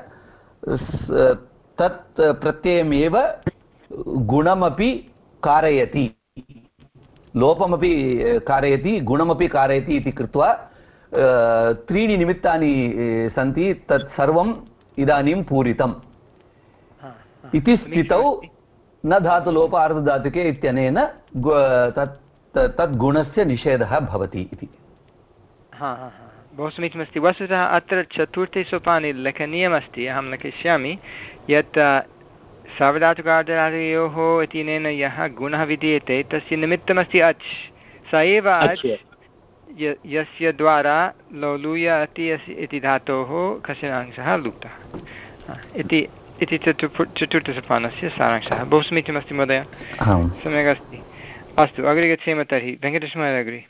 S8: तत् प्रत्ययमेव गुणमपि कारयति लोपमपि कारयति गुणमपि कारयति इति कृत्वा त्रीणि निमित्तानि सन्ति तत् सर्वम् इदानीं पूरितम् इति स्थितौ न धातुलोप आर्धधातुके इत्यनेन तत् तद् गुणस्य निषेधः भवति इति।
S1: हा हा हा बहु समीचीनमस्ति। वस्तुतः अत्र चतुर्थे सोपाने लेखनीयमस्ति अहं लिखिष्यामि यत् सार्वधातुकार्धधातुकयोः इत्यनेन यः गुणः विधीयते तस्य निमित्तमस्ति अच् स एव अच् यस्य द्वारा लोलूय इति धातोः कश्चन अंशः लुप्तः इति इति चतुर् चतुर्थसोपानस्य सारांशः। बहु समीचीनमस्ति महोदय सम्यक् अस्ति। अस्तु अग्रे गच्छेम तर्हि वेङ्कटेशमहोदय अग्रे।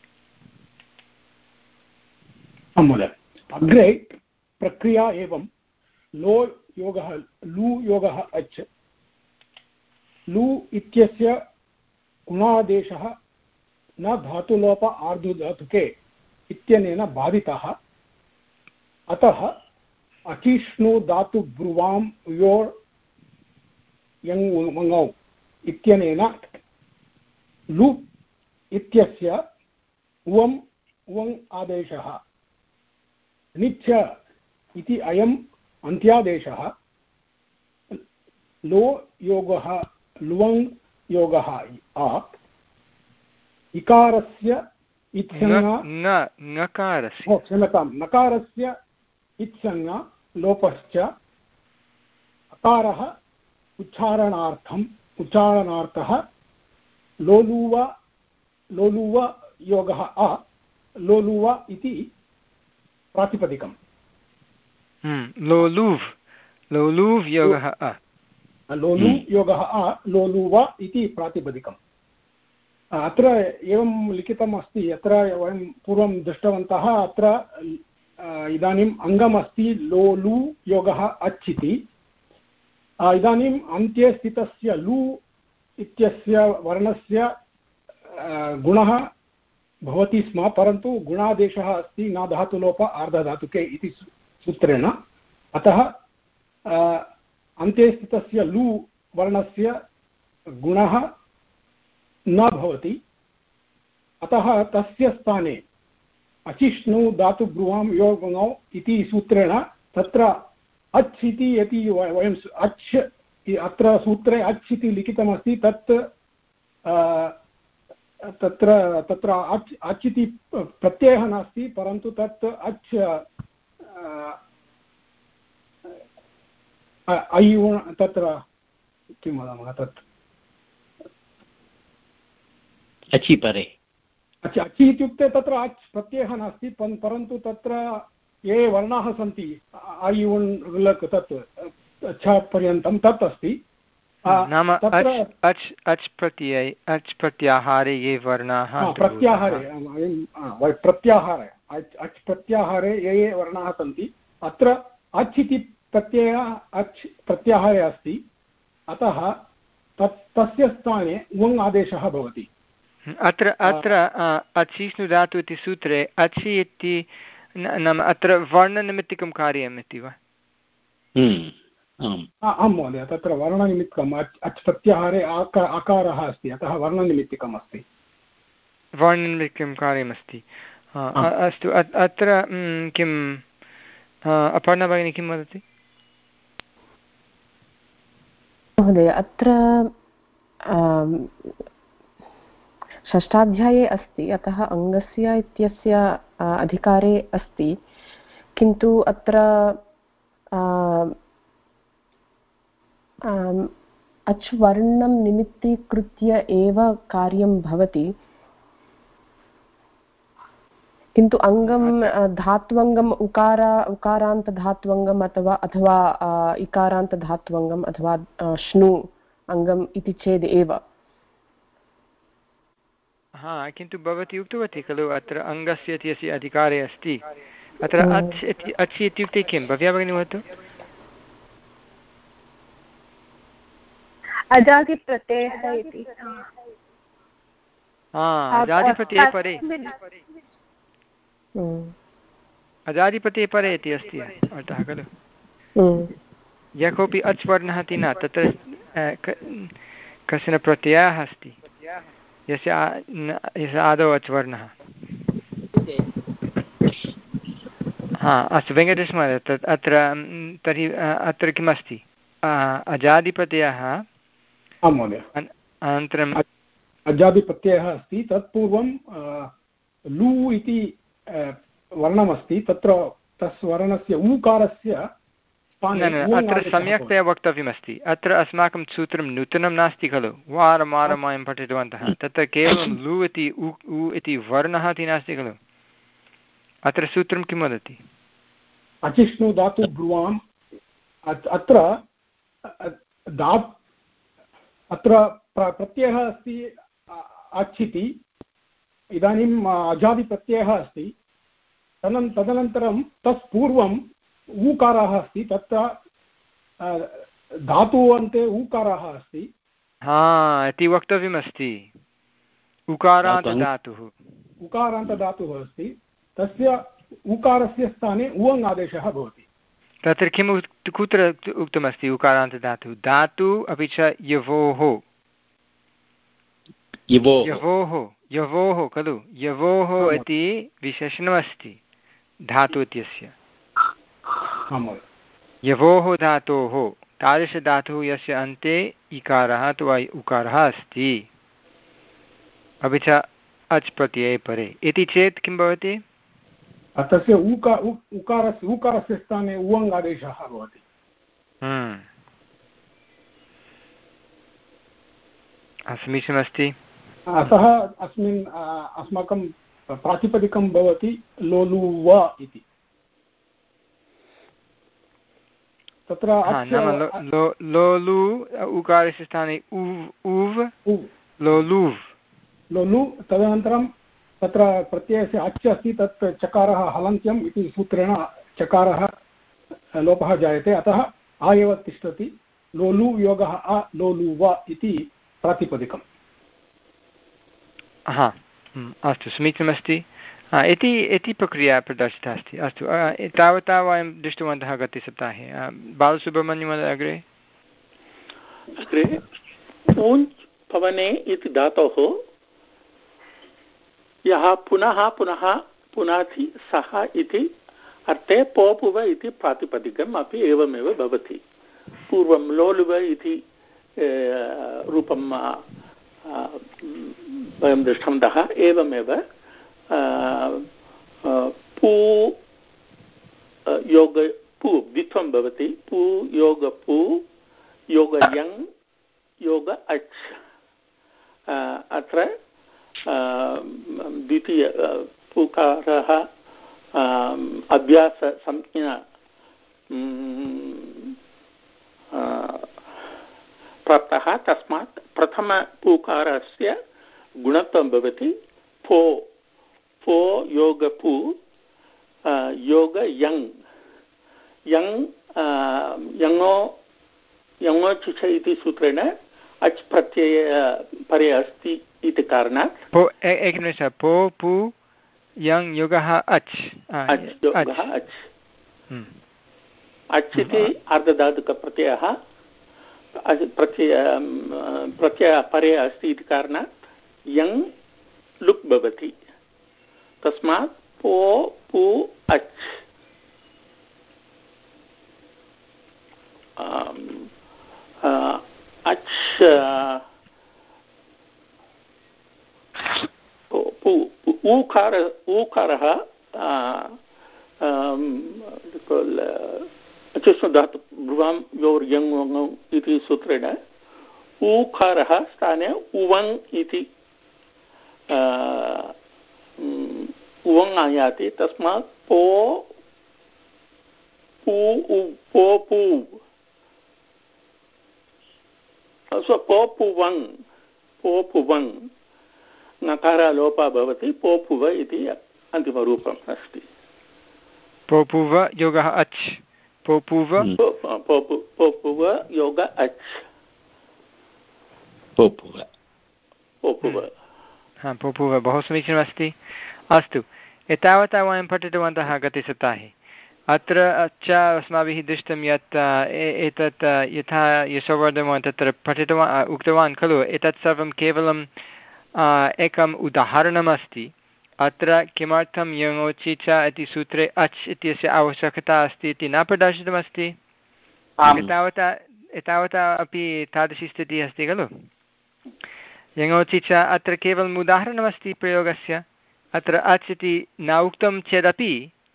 S9: महोदय अग्रे प्रक्रिया एवं लो योगः लू योगः अच् लू इत्यस्य गुणादेशः न धातुलोप आर्धधातुके इत्यनेन बाधितः अतः अचिष्णु धातु ब्रुवां योर् यङ् वङौ इत्यनेन लू इत्यस्य उवम् उवङ् आदेशः निच्च इति अयम् अन्त्यादेशः लो योगः लुवङ् योगः आ इकारस्य इत्संज्ञा
S1: नकारस्य
S9: क्षम्यतां नकारस्य इत्संज्ञा लोपश्च अकारः उच्चारणार्थम् उच्चारणार्थः लोलुव लोलुव योगः अ लोलुव इति प्रातिपदिकम्
S1: लोलुव् लोलुव् योगः अ
S9: लोलु योगः अ लोलुव इति प्रातिपदिकम् अत्र एवं लिखितम् अस्ति अत्र वयं पूर्वं दृष्टवन्तः अत्र इदानीम् अङ्गम् अस्ति लोलु योगः अच् इति इदानीम् अन्त्ये स्थितस्य लु इत्यस्य वर्णस्य गुणः भवति स्म परन्तु गुणादेशः अस्ति न धातुलोप आर्धधातुके इति सूत्रेण अतः अन्ते स्थितस्य लु वर्णस्य गुणः न भवति अतः तस्य स्थाने अचिष्णु धातुब्रुवां योगुणौ इति सूत्रेण तत्र अच् इति यदि वयं अच् अत्र सूत्रे अच् इति लिखितमस्ति तत् तत्र तत्र अच् अच् इति प्रत्ययः नास्ति परन्तु तत् अच् अयु तत्र किं वदामः तत्
S5: अचि परे
S9: अचि अचि इत्युक्ते तत्र अच् प्रत्ययः नास्ति परन्तु तत्र ये वर्णाः सन्ति आयुण् लक् तत् छ पर्यन्तं तत् अस्ति
S1: नाम अच् अच् प्रत्यये अच् प्रत्याहारे ये वर्णाः
S9: प्रत्याहारे प्रत्याहारे अच् प्रत्याहारे ये ये वर्णाः सन्ति अत्र अच् इति प्रत्ययः अच् प्रत्याहारे अस्ति अतः तत् तस्य स्थाने उङ् आदेशः भवति
S1: अत्र अत्र अचिष्णु धातु इति सूत्रे अचि इति नाम अत्र वर्णनिमित्तिकं कार्यम् इति वा
S9: आं महोदय तत्र वर्णनिमित्तकम् अच् प्रत्याहारे आकारः अस्ति अतः वर्णनिमित्तिकम् अस्ति
S1: वर्णनिमित्तिकं कार्यमस्ति अस्तु अत्र किम् अपर्णा भगिनी किं वदति
S4: महोदय अत्र षष्ठाध्याये अस्ति अतः अङ्गस्य इत्यस्य अधिकारे अस्ति किन्तु अत्र अच् वर्णं निमित्तीकृत्य एव कार्यं भवति किन्तु अङ्गं धात्वङ्गम् उकार उकारान्तधात्वङ्गम् अथवा अथवा इकारान्तधात्वङ्गम् अथवा श्नु अङ्गम् इति चेद् एव
S1: हा किन्तु भवती उक्तवती खलु अत्र अङ्गस्य इत्यस्य अधिकारे अस्ति अत्र अच् इति अच् इत्युक्ते किं भव्या भगिनी वदतु
S2: अजादिप्रत्ययः इति
S1: अजादिप्रत्यये परे अजादिप्रत्यये परे इति अस्ति अर्थः खलु यः कोऽपि अच् वर्णः इति न तत्र कश्चन प्रत्ययः अस्ति यस्य यस्य आदौ अच् वर्णः हा अस्तु वेङ्कटेशमहोदय तत् अत्र तर्हि अत्र किमस्ति अजादिप्रत्ययः अनन्तरम्
S9: अजादिप्रत्ययः अस्ति तत्पूर्वं लु इति वर्णमस्ति तत्र तस् वर्णस्य ऊकारस्य
S1: अत्र सम्यक्तया वक्तव्यमस्ति अत्र अस्माकं सूत्रं नूतनं नास्ति खलु वारं वारं वयं पठितवन्तः तत्र केवलं लु इति उ उ इति वर्णः इति नास्ति खलु अत्र सूत्रं किं वदति
S9: अचिष्णु धातु ब्रुवाम् अत्र धा अत्र प्रत्ययः अस्ति अच् इति इदानीम् अजादिप्रत्ययः अस्ति तदन तदनन्तरं तत् पूर्वम् ऊकारः अस्ति तत्र धातु अन्ते ऊकारः अस्ति
S1: हा इति वक्तव्यमस्ति उकारान्तधातुः
S9: उकारान्तधातुः अस्ति तस्य उकारस्य स्थाने उवङ् आदेशः भवति
S1: तत्र किम् उक्त कुत्र उक्तमस्ति उकारान्तधातुः धातु अपि च यवोः यवोः यवोः खलु यवोः इति विशेषणमस्ति धातु इत्यस्य यवोः धातोः तादृशधातुः यस्य अन्ते इकारः अथवा उकारः अस्ति अपि च अच् प्रत्यये परे इति चेत् किं भवति
S9: तस्य ऊका उकारस्य ऊकारस्य स्थाने उवङ् आदेशः भवति
S1: समीचीनमस्ति
S9: अतः अस्मिन् अस्माकं प्रातिपदिकं भवति लोलुव इति तत्र
S1: लोलु उकारस्य स्थाने उव् उव् लोलुव्
S9: लोलु तदनन्तरं तत्र प्रत्ययस्य अच् अस्ति तत् चकारः हलन्त्यम् इति सूत्रेण चकारः लोपः जायते अतः आ एव तिष्ठति लोलु योगः अ लोलुव इति प्रातिपदिकम्
S1: हा अस्तु समीचीनमस्ति इति इति प्रक्रिया प्रदर्शिता अस्ति अस्तु तावता वयं दृष्टवन्तः गते सप्ताहे बालसुब्रह्मण्यमहोदय अग्रे
S10: अग्रे पूञ्च् भवने इति धातोः यः पुनः पुनः पुनाति सः इति अर्थे पोपुव इति प्रातिपदिकम् अपि एवमेव भवति पूर्वं लोलुव इति रूपं वयं दृष्टवन्तः एवमेव पू योग पू द्वित्वं भवति पू योग पू योग यङ् योग अच् अत्र द्वितीय पुकारः अभ्याससंज्ञा प्राप्तः तस्मात् प्रथमपुकारस्य गुणत्वं भवति फो फो योग पू योग यङ् यङ् यङो यङो चिच इति सूत्रेण अच् प्रत्यय परे अस्ति इति कारणात्
S1: पो एकनिमिषः पो पु यङ् योगः अच्
S10: अच् योगः अच् अच् इति अर्धधातुकप्रत्ययः प्रत्यय प्रत्ययः परे अस्ति इति कारणात् यङ् लुक् भवति तस्मात् पो पु अच् अच् ऊकार ऊकारः अचुष्मधातु भ्रुवां योर् यङ् वङ् इति सूत्रेण ऊकारः स्थाने उवङ् इति उवङ् आयाति तस्मात् पो पू पो पू सो पोपुवङ् पोपुवङ् नकारालोपः भवति पोपुव इति अन्तिमरूपम् अस्ति
S1: पोपुव योगः अच् पोपुव
S10: पोपुव योग अच्
S5: पोपुव
S10: पोपुव
S1: हा पोपुव बहु समीचीनमस्ति अस्तु एतावता वयं पठितवन्तः गते सप्ताहे अत्र च अस्माभिः दृष्टं यत् एतत् यथा यशोवर्धनमहोदय तत्र पठितवान् उक्तवान् खलु एतत् सर्वं केवलं एकम् उदाहरणमस्ति अत्र किमर्थं यङोचि च इति सूत्रे अच् इत्यस्य आवश्यकता अस्ति इति न प्रदर्शितमस्ति एतावता एतावता अपि तादृशी स्थितिः अस्ति खलु यङोचि च अत्र केवलम् उदाहरणमस्ति प्रयोगस्य अत्र अच् इति न उक्तं चेदपि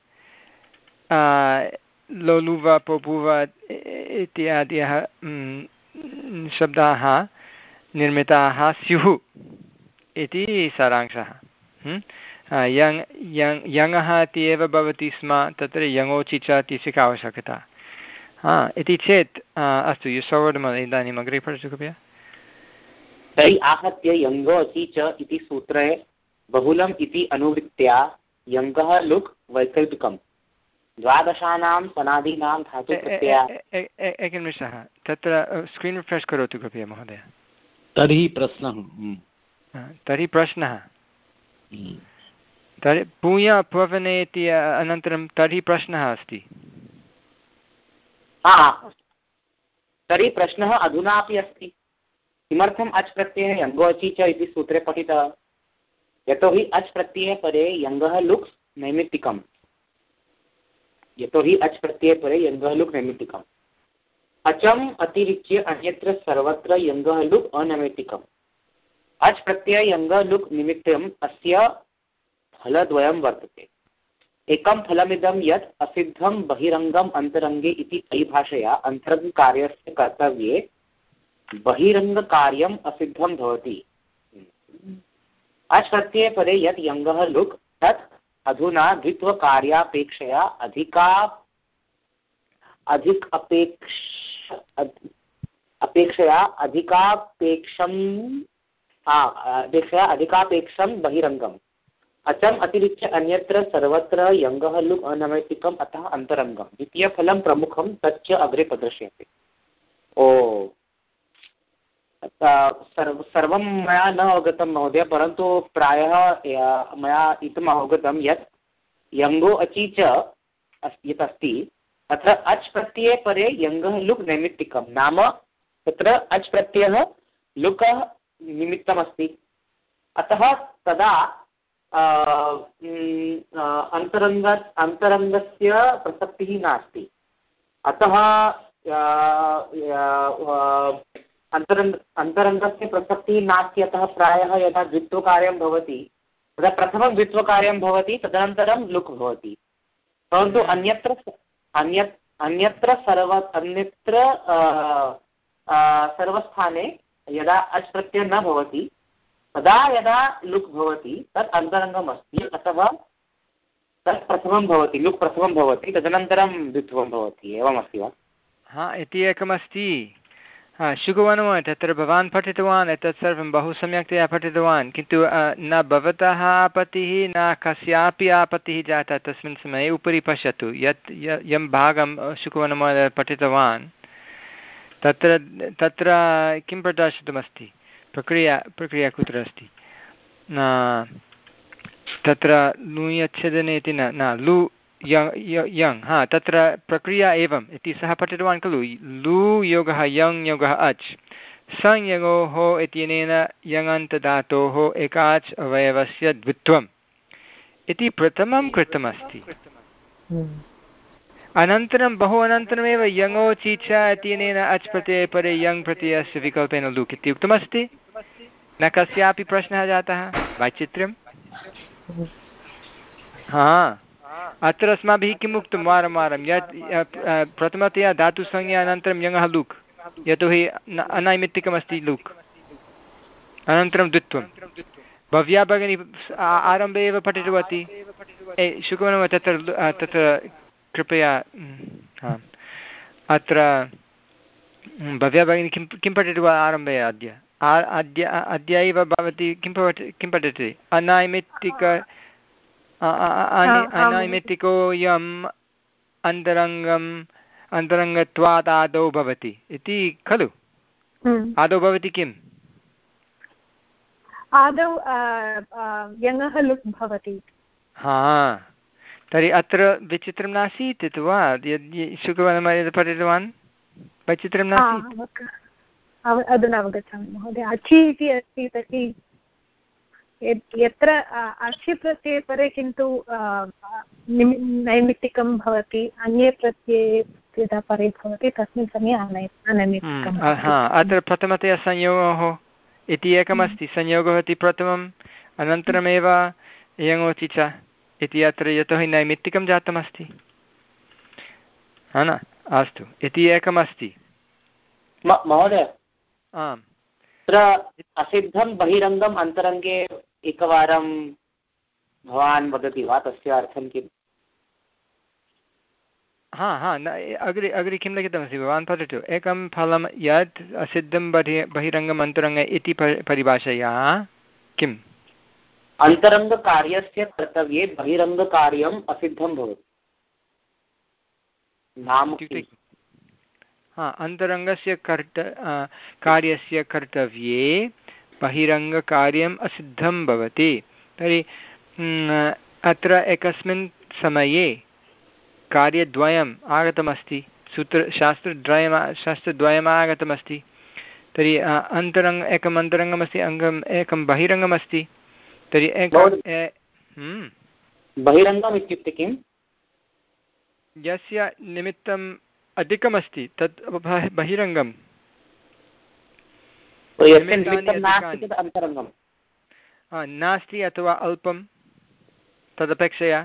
S1: लोलुव पोपुव इत्यादयः शब्दाः निर्मिताः स्युः इति सारांशः यङ् यङ् यङः इति एव भवति स्म तत्र यङोचि च इत्यस्य आवश्यकता हा इति चेत् अस्तु यशोवर्धनमहोदय इदानीम् अग्रे पठतु कृपया
S3: तर्हि आहत्य यङ्गोचि च इति सूत्रे बहुलम् इति अनुवृत्त्या यङ्गः लुक् वैकल्पिकम् द्वादशानां सनादीनां धातुप्रत्यया
S1: एकनिमिषः तत्र स्क्रीन् रिफ्रेश् करोतु कृपया महोदय
S5: तर्हि प्रश्नः
S1: तर्हि प्रश्नः तर्हि पूय पवने इति अनन्तरं तर्हि प्रश्नः अस्ति
S3: तर्हि प्रश्नः अधुनापि अस्ति किमर्थम् अच् प्रत्ययः यङ्गोचि च इति सूत्रे पठितः यतोहि अच् प्रत्यये परे यङ्गः लुक् नैमित्तिकम् यतोहि अच् प्रत्यये परे यङ्गः लुक् नैमित्तिकम् अचम् अतिरिच्य अन्यत्र सर्वत्र यङ्गः लुक् अनैमित्तिकम्। अच् प्रत्यय यङ्गः लुक् निमित्तम् अस्य फलद्वयं वर्तते। एकं फलमिदं यत् असिद्धं बहिरङ्गम् अन्तरङ्गे इति परिभाषया अन्तरङ्गकार्यस्य कर्तव्ये बहिरङ्गकार्यम् असिद्धं भवति। अच् प्रत्यये परे यत् यङ्गः लुक् तत् अधुना द्वित्वकार्यापेक्षया अधिका अधिक अपेक्ष अपेक्षया अधिकापेक्षम् अपेक्षया अधिकापेक्षं बहिरङ्गम्। अचम् अतिरिच्य अन्यत्र सर्वत्र यङ्गः लुक् अनैमित्तिकम् अतः अन्तरङ्गम्। द्वितीयफलं प्रमुखं तच्च अग्रे प्रदर्श्यते। ओ सर्वं मया न अवगतं महोदय, परन्तु प्रायः मया इदम् अवगतं यत् यङ्गो अचि च यत् अस्ति तत्र अच् प्रत्यये परे यङ्गः लुक् नैमित्तिकं, नाम तत्र अच् प्रत्ययः लुकः निमित्तमस्ति। अतः तदा अन्तरङ्ग अन्तरङ्गस्य प्रसक्तिः नास्ति। अतः अन्तरङ्ग अन्तरङ्गस्य प्रसक्तिः नास्ति। अतः प्रायः यदा द्वित्वकार्यं भवति तदा प्रथमं द्वित्वकार्यं भवति, तदनन्तरं लुक् भवति। परन्तु अन्यत्र अन्यत् अन्यत्र सर्व अन्यत्र सर्वस्थाने यदा अच् प्रत्ययः न भवति तदा यदा लुक् भवति तत् अन्तरङ्गम् अस्ति। अतः तत् प्रथमं भवति, लुक् प्रथमं भवति, तदनन्तरं द्वित्वं भवति। एवमस्ति वा?
S1: हा, इति एकमस्ति। हा, शुकवनं तत्र भवान् पठितवान्, एतत् सर्वं बहु सम्यक्तया पठितवान्, किन्तु न भवतः आपत्तिः न कस्यापि आपत्तिः जाता तस्मिन् समये। उपरि पश्यतु, यत् यं भागं शुकवनं पठितवान् तत्र तत्र किं प्रदर्शितमस्ति, प्रक्रिया प्रक्रिया कुत्र अस्ति? तत्र लुयच्छेदने इति न न लु यङ्, हा तत्र प्रक्रिया एवम् इति सः पठितवान् खलु। लु योगः यङ् योगः अच्, संयोगोः इत्यनेन यङन्तधातोः एकाच् अवयवस्य द्वित्वम् इति प्रथमं कृतमस्ति। अनन्तरं बहु अनन्तरमेव यङो चीच इत्यनेन अच् प्रत्यये परे यङ् प्रत्ययस्य विकल्पेन लुक् इति उक्तमस्ति। न कस्यापि प्रश्नः जातः। वैचित्र्यं हा, अत्र अस्माभिः किम् उक्तं वारं वारं यत् प्रथमतया धातुसंज्ञा अनन्तरं यङः लुक्, यतोहि अनैमित्तिकमस्ति लुक्, अनन्तरं द्वित्वं। भव्या भगिनी आरम्भे एव पठितवती। ए शुकवनं तत्र तत्र कृपया अत्र भव्या भगिनी किं किं पठितवा आरम्भे? अद्य अद्य अद्य एव भवती किं पठति किं पठति? अनैमित्तिक अनैमित्तिकोऽयम् अन्तरङ्गम् अन्तरङ्गत्वात् आदौ भवति इति खलु? आदौ भवति किम्?
S2: आदौ यङः लुक् भवति। हा,
S1: तर्हि अत्र विचित्रं नासीत् इति वा? यद् शुकवनं यद् पठितवान् वैचित्र्यं नासीत्?
S2: अधुना अवगच्छामि महोदय। अचि इति अस्ति, तर्हि यत्र अचि प्रत्यये परे किन्तु नैमित्तिकं भवति, अन्ये प्रत्यये यदा परे भवति तस्मिन् समये अनैमित्तिकम्।
S1: अत्र प्रथमतया संयोगः इति एकमस्ति। संयोगः इति प्रथमम्, अनन्तरमेव यङोचि च इति अत्र यतोहि नैमित्तिकं जातमस्ति। हा न, अस्तु, इति एकमस्ति
S3: महोदय।
S1: आम्,
S3: तत्र असिद्धं बहिरङ्गम् अन्तरङ्गे एकवारं भवान् वदति वा? तस्य अर्थं किम्?
S1: हा हा न अग्रे अग्रे किं लिखितमस्ति भवान् पठतु। एकं फलं यत् असिद्धं बहि बहिरङ्गम् अन्तरङ्गे इति परिभाषया किम्?
S3: अन्तरङ्गकार्यस्य कर्तव्ये बहिरङ्गकार्यम् असिद्धं भवति। नाम
S1: हा, अन्तरङ्गस्य कर्त कार्यस्य कर्तव्ये बहिरङ्गकार्यम् असिद्धं भवति। तर्हि अत्र एकस्मिन् समये कार्यद्वयम् आगतमस्ति, सूत्र शास्त्रद्वयं शास्त्रद्वयम् आगतमस्ति। तर्हि अन्तरङ्ग एकम् अन्तरङ्गमस्ति, अङ्गम् एकं बहिरङ्गमस्ति। तर्हि एकं
S3: बहिरङ्गम् इत्युक्ते किम्?
S1: यस्य निमित्तं अधिकमस्ति तत् बहिरङ्गं नास्ति अथवा अल्पं तदपेक्षया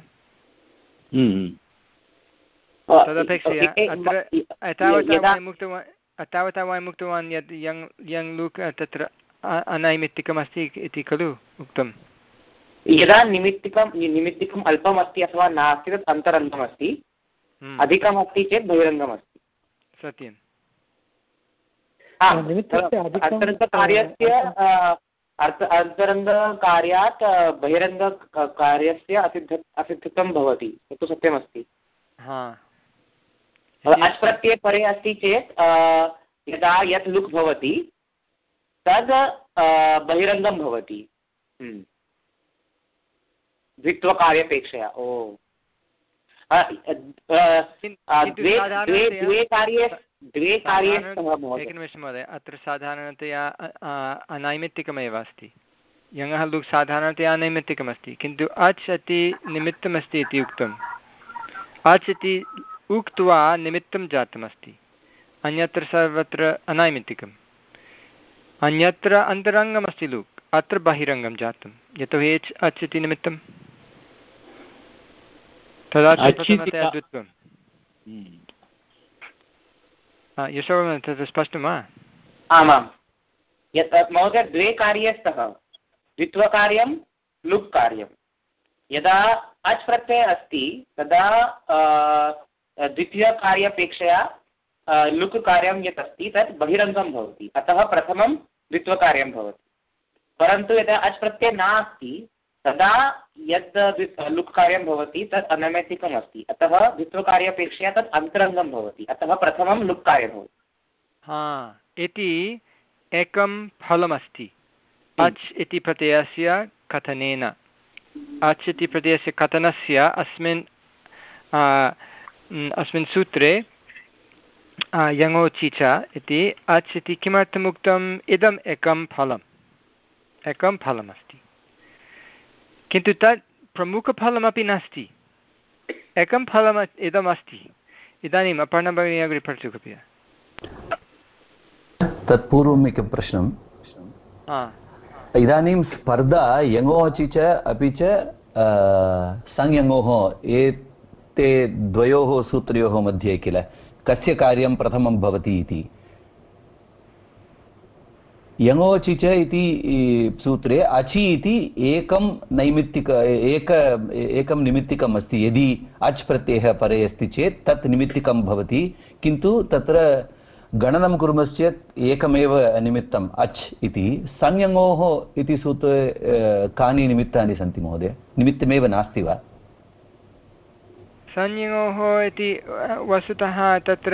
S1: तदपेक्षया अत्र एतावता वयम् उक्तवान् तावता वयम् उक्तवान् यत् यङ् यङ् लुक् तत्र अनैमित्तिकमस्ति इति खलु उक्तम्
S3: यदा निमित्तिकं निमित्तिकम् अल्पम् अस्ति अथवा नास्ति तत् अन्तरङ्गमस्ति अधिकमस्ति चेत् बहिरङ्गमस्ति
S1: सत्यम्
S3: अन्तरङ्गकार्यस्य अन्तरङ्गकार्यात् बहिरङ्गकार्यस्य असिद्ध असिद्धत्वं भवति तत्तु सत्यमस्ति अच् प्रत्यये परे अस्ति चेत् यदा यत् लुक् भवति तद् बहिरङ्गं भवति द्वित्वकार्यपेक्षया ओ द्वे द्वे कार्ये द्वे कार्ये
S1: एकनिमिषं महोदय अत्र साधारणतया अनैमित्तिकमेव अस्ति यङः लुक् साधारणतया अनैमित्तिकमस्ति किन्तु अच् इति निमित्तमस्ति इति उक्तम् अच् इति उक्त्वा निमित्तं जातमस्ति अन्यत्र सर्वत्र अनैमित्तिकम् अन्यत्र अन्तरङ्गमस्ति लुक् अत्र बहिरङ्गं जातं यतोहि अच् इति निमित्तं तदा द्वित्वं यशोवर्मन् तत् स्पष्टं वा
S3: आमां यत् महोदय द्वे कार्ये स्तः द्वित्वकार्यं लुक् कार्यं यदा अच् प्रत्ययः अस्ति तदा द्वितीयकार्यपेक्षया लुक् कार्यं यत् अस्ति तत् बहिरङ्गं भवति अतः प्रथमं द्वित्वकार्यं भवति परन्तु यदा अच् प्रत्ययः नास्ति तदा यद् लुक् कार्यं भवति तत् अनैमित्तिकम् अस्ति अतः द्वित्वकार्यपेक्षया तत् अन्तरङ्गं भवति अतः प्रथमं लुक् कार्यं भवति
S1: हा इति एकं फलमस्ति अच् इति प्रत्ययस्य कथनेन अच् इति प्रत्ययस्य कथनस्य अस्मिन् अस्मिन् सूत्रे यङोचि च इति अच् इति किमर्थम् उक्तम् इदम् एकं फलम् एकं फलमस्ति किन्तु तत् प्रमुखफलमपि नास्ति एकं फलम् इदमस्ति इदानीम् अपर्णा भगिनी अग्रे पठतु कृपया
S8: तत्पूर्वम् एकं प्रश्नम् इदानीं स्पर्धा यङोचि च अपि च संयङोः एते द्वयोः सूत्रयोः मध्ये किल कस्य कार्यं प्रथमं भवति इति यङोचि च इति सूत्रे अचि इति एकं नैमित्तिक एक एकं निमित्तिकम् अस्ति यदि अच् प्रत्ययः परे अस्ति चेत् तत् निमित्तिकं भवति किन्तु तत्र गणनं कुर्मश्चेत् एकमेव निमित्तम् अच् इति संयङोः इति सूत्रे कानि निमित्तानि सन्ति महोदय निमित्तमेव नास्ति वा
S1: संयङोः इति वस्तुतः तत्र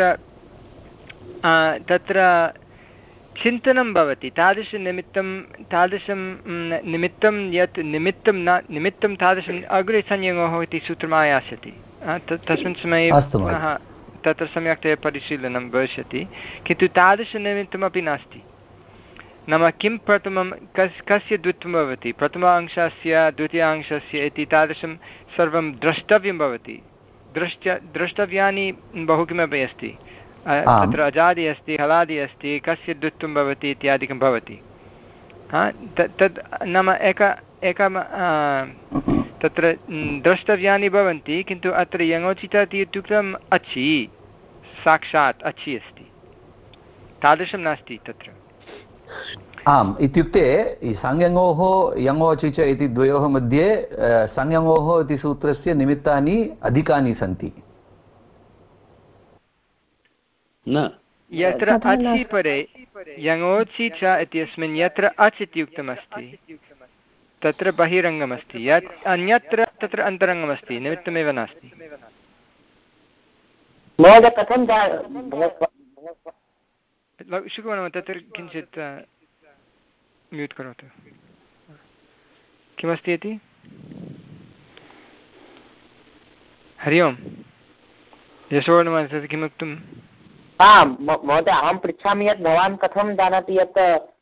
S1: तत्र चिन्तनं भवति तादृशनिमित्तं तादृशं निमित्तं यत् निमित्तं न निमित्तं तादृशम् अग्रे संयङोः इति सूत्रम् आयास्यति तस्मिन् समये पुनः तत्र सम्यक्तया परिशीलनं भविष्यति किन्तु तादृशनिमित्तमपि नास्ति नाम किं प्रथमं कस् कस्य द्वित्वं भवति प्रथम अंशस्य द्वितीयाङ्शस्य इति तादृशं सर्वं द्रष्टव्यं भवति दृष्ट्य द्रष्टव्यानि बहु किमपि अस्ति तत्र अजादि अस्ति हलादि अस्ति कस्य द्वित्वं भवति इत्यादिकं भवति तद् नाम एक एकं तत्र द्रष्टव्यानि भवन्ति किन्तु अत्र यङोचित इति इत्युक्तम् अचि साक्षात् अचि अस्ति तादृशं नास्ति तत्र
S8: आम् इत्युक्ते संयङोः यङोचि च इति द्वयोः मध्ये संयङोः इति सूत्रस्य निमित्तानि अधिकानि सन्ति
S5: न
S1: यत्र अचि परे यङोचि च इत्यस्मिन् यत्र अच् इति उक्तमस्ति तत्र बहिरङ्गमस्ति यत् अन्यत्र तत्र अन्तरङ्गमस्ति निमित्तमेव नास्ति शुभमं तत्र किञ्चित् म्यूट् करोतु किमस्ति इति हरि ओम् यशोवर्णमहोदय तत् किमुक्तम्
S3: आम् महोदय अहं पृच्छामि यत् भवान् कथं जानाति यत्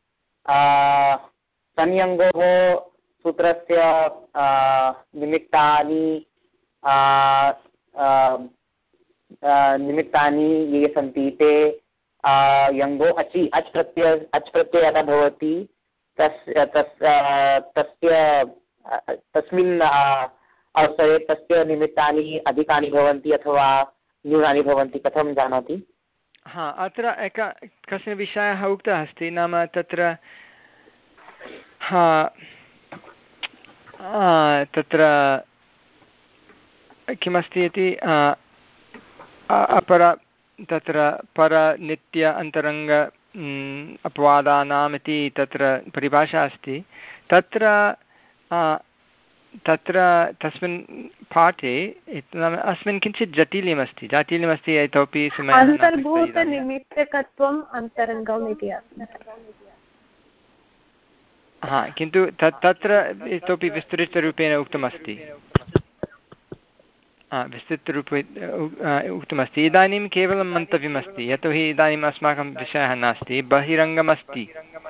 S3: संयङोः सूत्रस्य निमित्तानि निमित्तानि ये सन्ति ते यङ्गो अचि अच् प्रत्यय अच् प्रत्ययः यदा भवति तस्य तस्य तस्मिन् अवसरे तस्य निमित्तानि अधिकानि भवन्ति अथवा न्यूनानि भवन्ति, कथं जानाति?
S1: हा, अत्र एकः कश्चन विषयः उक्तः अस्ति, नाम तत्र हा तत्र किमस्ति इति अपर तत्र परनित्य अन्तरङ्ग अपवादानाम् इति तत्र परिभाषा अस्ति। तत्र तत्र तस्मिन् पाठे अस्मिन् किञ्चित् जटिलमस्ति जाटिल्यमस्ति इतोपि
S2: अन्तर्भूतनिमित्तकत्वम् अन्तरङ्गम् इति
S1: हा, किन्तु तत् तत्र इतोपि विस्तृतरूपेण उक्तमस्ति विस्तृतरूपे उक्तमस्ति। इदानीं केवलं मन्तव्यमस्ति, यतोहि इदानीम् अस्माकं विषयः नास्ति, बहिरङ्गमस्ति।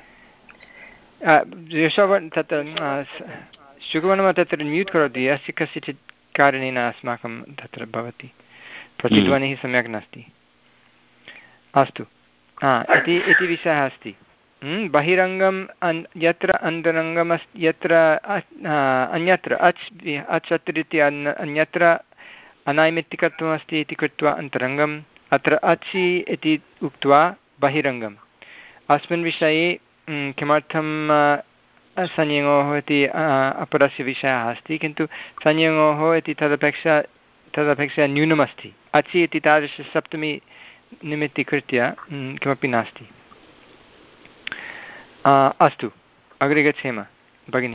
S1: तत्र शुकवर्णः तत्र म्यूट् करोति, अस्य कस्यचित् कारणेन अस्माकं तत्र भवति, प्रतिध्वनिः सम्यक् नास्ति। अस्तु, इति इति विषयः अस्ति। बहिरङ्गं यत्र अन्तरङ्गमस्ति, यत्र अन्यत्र अच् अच् अतिरित्य अन्यत्र अनैमित्तिकत्वमस्ति इति कृत्वा अन्तरङ्गम्, अत्र अचि इति उक्त्वा बहिरङ्गम्। अस्मिन् विषये किमर्थं संयोगः इति अपरस्य विषयः अस्ति, किन्तु संयोगः इति तदपेक्षा तदपेक्षा न्यूनमस्ति। अचि इति तादृशसप्तमी निमित्तीकृत्य किमपि नास्ति। अस्तु, अग्रे गच्छेम भगिनि।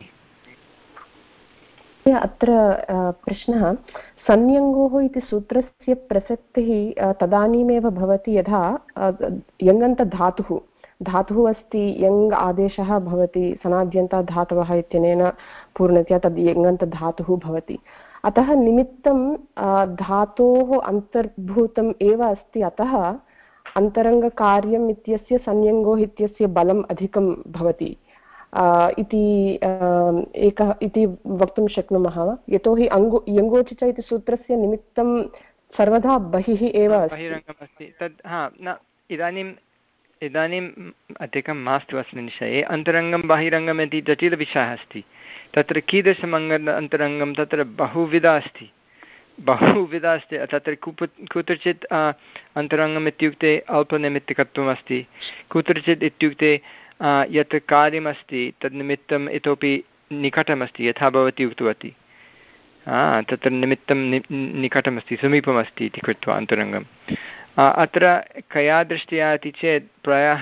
S4: अत्र प्रश्नः, संयोगः इति सूत्रस्य प्रसक्तिः तदानीमेव भवति यदा यङन्तधातुः धातुः अस्ति, यङ् आदेशः भवति, सनाद्यन्ता धातवः इत्यनेन पूर्णतया तद् यङन्तधातुः भवति। अतः निमित्तं धातोः अन्तर्भूतम् एव अस्ति, अतः अन्तरङ्गकार्यम् इत्यस्य संयोगः इत्यस्य बलम् अधिकं भवति इति एकः इति वक्तुं शक्नुमः वा? यतोहि अङ्गु यङ्गोचिच इति सूत्रस्य निमित्तं सर्वदा बहिः एव
S1: बहिरङ्गमस्ति। तद् हा न इदानीम् इदानीम् अधिकं मास्तु अस्मिन् विषये। अन्तरङ्गं बहिरङ्गम् इति जटिलविषयः अस्ति। तत्र कीदृशम् अङ्ग अन्तरङ्गं तत्र बहुविधा अस्ति बहुविधा अस्ति तत्र कुप कुत्रचित् अन्तरङ्गम् इत्युक्ते अल्पनिमित्तिकत्वम् अस्ति, कुत्रचित् इत्युक्ते यत् कार्यमस्ति तन्निमित्तम् इतोपि निकटमस्ति, यथा भवती उक्तवती तत्र निमित्तं नि निकटमस्ति, समीपमस्ति इति कृत्वा अन्तरङ्गम्। अत्र कया दृष्ट्या इति चेत् प्रायः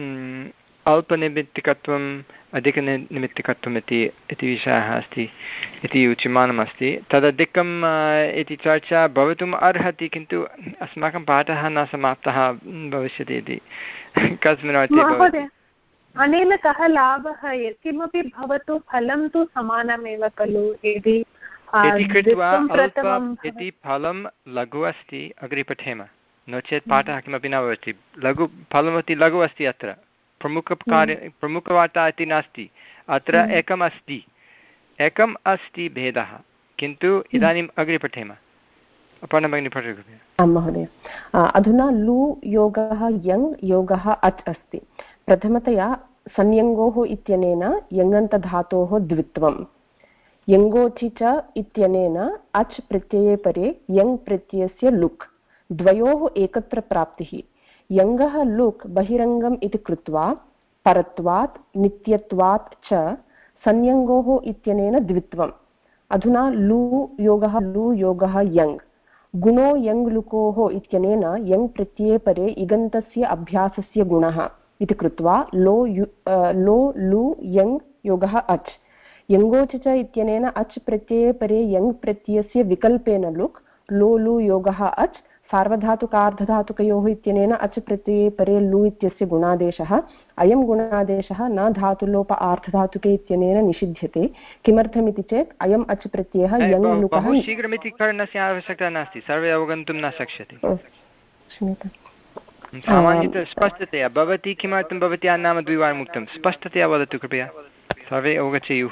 S1: अल्पनिमित्तिकत्वम् अधिकनिमित्तिकत्वम् इति इति विषयः अस्ति इति उच्यमानमस्ति। तदधिकम् इति चर्चा भवितुम् अर्हति, किन्तु अस्माकं पाठः न समाप्तः भविष्यति इति कस्मिन् अर्थे।
S2: अनेन कः लाभः? किमपि भवतु, फलं तु समानमेव खलु। यदि
S1: इति कृत्वा अल्पम् इति फलं लघु अस्ति, अग्रे पठेम, नो चेत् पाठः किमपि न भवति। लघु फलमपि लघु अस्ति, अत्र प्रमुखकार्य प्रमुखवार्ता इति नास्ति, अत्र एकम् अस्ति एकम् अस्ति भेदः, किन्तु इदानीम् अग्रे पठेम। अपर्णभगिनी पठतु।
S4: आं महोदय, अधुना लु योगः यङ् योगः अच् अस्ति। प्रथमतया संयोगः इत्यनेन यङन्तधातोः द्वित्वं, यङ्गोचि च इत्यनेन अच् प्रत्यये परे यङ् प्रत्ययस्य लुक्, द्वयोः एकत्र प्राप्तिः। यङ्गः लुक् बहिरङ्गम् इति कृत्वा परत्वात् नित्यत्वात् च संयोगः इत्यनेन द्वित्वम्। अधुना लु योगः लु योगः यङ्, गुणो यङ् लुकोः इत्यनेन यङ् प्रत्यये परे इगन्तस्य अभ्यासस्य गुणः इति कृत्वा लो यु लो लु यङ् योगः अच्। यङ्गोच च इत्यनेन अच् प्रत्यये परे यङ् प्रत्ययस्य विकल्पेन लुक्, लो लु योगः अच्। सार्वधातुकार्धधातुकयोः इत्यनेन अच् प्रत्यये परे लु इत्यस्य गुणादेशः। अयं गुणादेशः न धातुलोप आर्धधातुके इत्यनेन निषिध्यते। किमर्थमिति चेत् अयम् अच् प्रत्ययः यङ् लुकः।
S1: बहु शीघ्रमिति करणस्य आवश्यकता नास्ति, सर्वे अवगन्तुं न शक्यते। सामान्यतः स्पष्टतया भवती किमर्थं भवत्याः नाम द्विवारम् उक्तं, स्पष्टतया वदतु कृपया, सर्वे अवगच्छेयुः।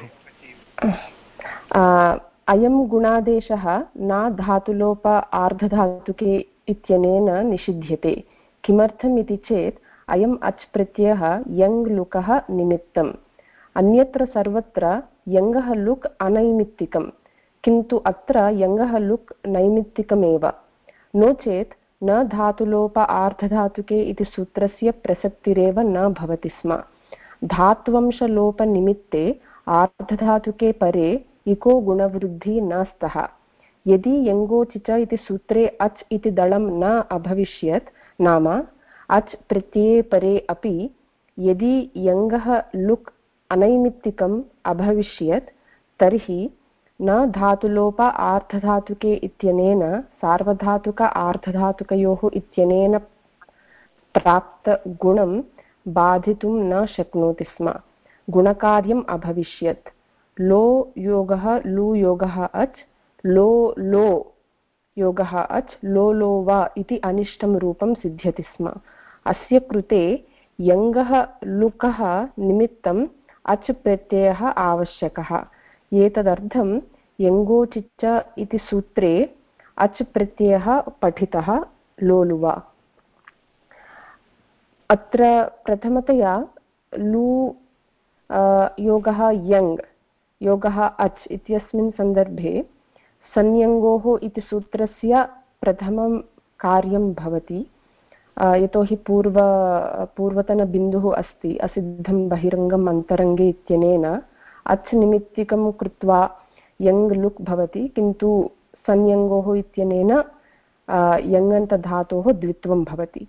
S4: अयं गुणादेशः न धातुलोप आर्धधातुके इत्यनेन निषिध्यते। किमर्थम् इति चेत् अयम् अच् प्रत्ययः यङ् लुकः निमित्तम्। अन्यत्र सर्वत्र यङ्गः लुक् अनैमित्तिकं, किन्तु अत्र यङ्गः लुक् नैमित्तिकमेव। नो चेत् न धातुलोप आर्धधातुके इति सूत्रस्य प्रसक्तिरेव न भवति स्म। धात्वंशलोपनिमित्ते आर्धधातुके परे इको गुणवृद्धिः न स्तः। यदि यङ्गोचिच इति सूत्रे अच् इति दलं न अभविष्यत्, नाम अच् प्रत्यये परे अपि यदि यङ्गः लुक् अनैमित्तिकम् अभविष्यत्, तर्हि न धातुलोप आर्धधातुके इत्यनेन सार्वधातुक आर्धधातुकयोः इत्यनेन प्राप्तगुणं बाधितुं न शक्नोति स्म। गुणकार्यम् अभविष्यत्। लो योगः लु योगः अच्, लो लो योगः अच्, लो लो वा इति अनिष्टं रूपं सिद्ध्यति स्म। अस्य कृते यङ्गः लुकः निमित्तम् अच् प्रत्ययः आवश्यकः। एतदर्थं यङ्गोचिच्च इति सूत्रे अच् प्रत्ययः पठितः लोलुवा। अत्र प्रथमतया लु योगः यङ् योगः अच् इत्यस्मिन् सन्दर्भे संयङ्गोः इति सूत्रस्य प्रथमं कार्यं भवति। यतोहि पूर्व पूर्वतनबिन्दुः अस्ति असिद्धं बहिरङ्गम् अन्तरङ्गे इत्यनेन अच् निमित्तिकं कृत्वा यङ् लुक् भवति, किन्तु संयङ्गोः इत्यनेन यङन्तधातोः द्वित्वं भवति।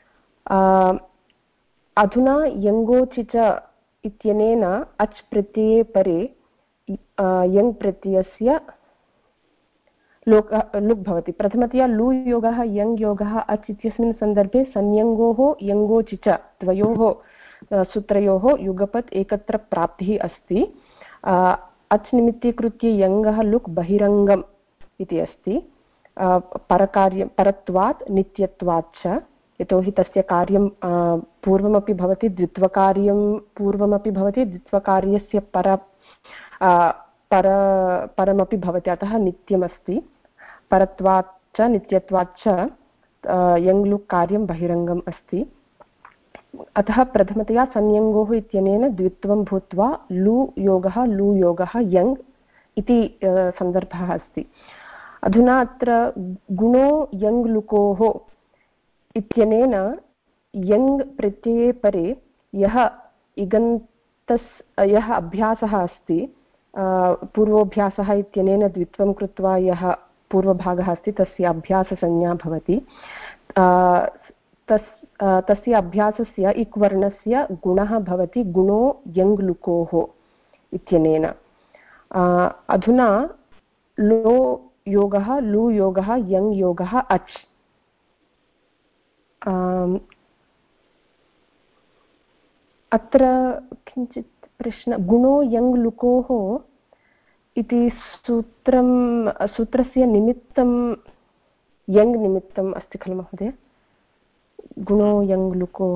S4: अधुना यङ्गोचिच इत्यनेन अच् प्रत्यये परे यङ् प्रत्ययस्य लोक लुक् भवति। प्रथमतया लु योगः यङ् योगः अच् इत्यस्मिन् सन्दर्भे संयङ्गोः यङ्गोचिच द्वयोः सूत्रयोः युगपत् एकत्र प्राप्तिः अस्ति। अच् निमित्तीकृत्य यङ्गः लुक् बहिरङ्गम् इति अस्ति। परकार्यं परत्वात् नित्यत्वात् च, यतोहि तस्य कार्यं पूर्वमपि भवति, द्वित्वकार्यं पूर्वमपि भवति, द्वित्वकार्यस्य पर पर परमपि भवति, अतः नित्यमस्ति। परत्वात् च नित्यत्वात् च यङ् लुक् कार्यं बहिरङ्गम् अस्ति। अतः प्रथमतया संयङ्गोः इत्यनेन द्वित्वं भूत्वा लु योगः लु योगः यङ् इति सन्दर्भः अस्ति। अधुना अत्र गुणो यङ् लुकोः इत्यनेन यङ् प्रत्यये परे यः इगन्तस् यः अभ्यासः अस्ति, पूर्वोऽभ्यासः इत्यनेन द्वित्वं कृत्वा यः पूर्वभागः अस्ति तस्य अभ्याससंज्ञा भवति। तस् तस्य अभ्यासस्य इक् वर्णस्य गुणः भवति गुणो यङ् लुकोः इत्यनेन। अधुना लो योगः लु योगः यङ् योगः अच्। अत्र किञ्चित् प्रश्न, गुणो यङ् लुकोः इति सूत्रं सूत्रस्य निमित्तं यङ् निमित्तम् अस्ति खलु महोदय? गुणो यङ् लुकोः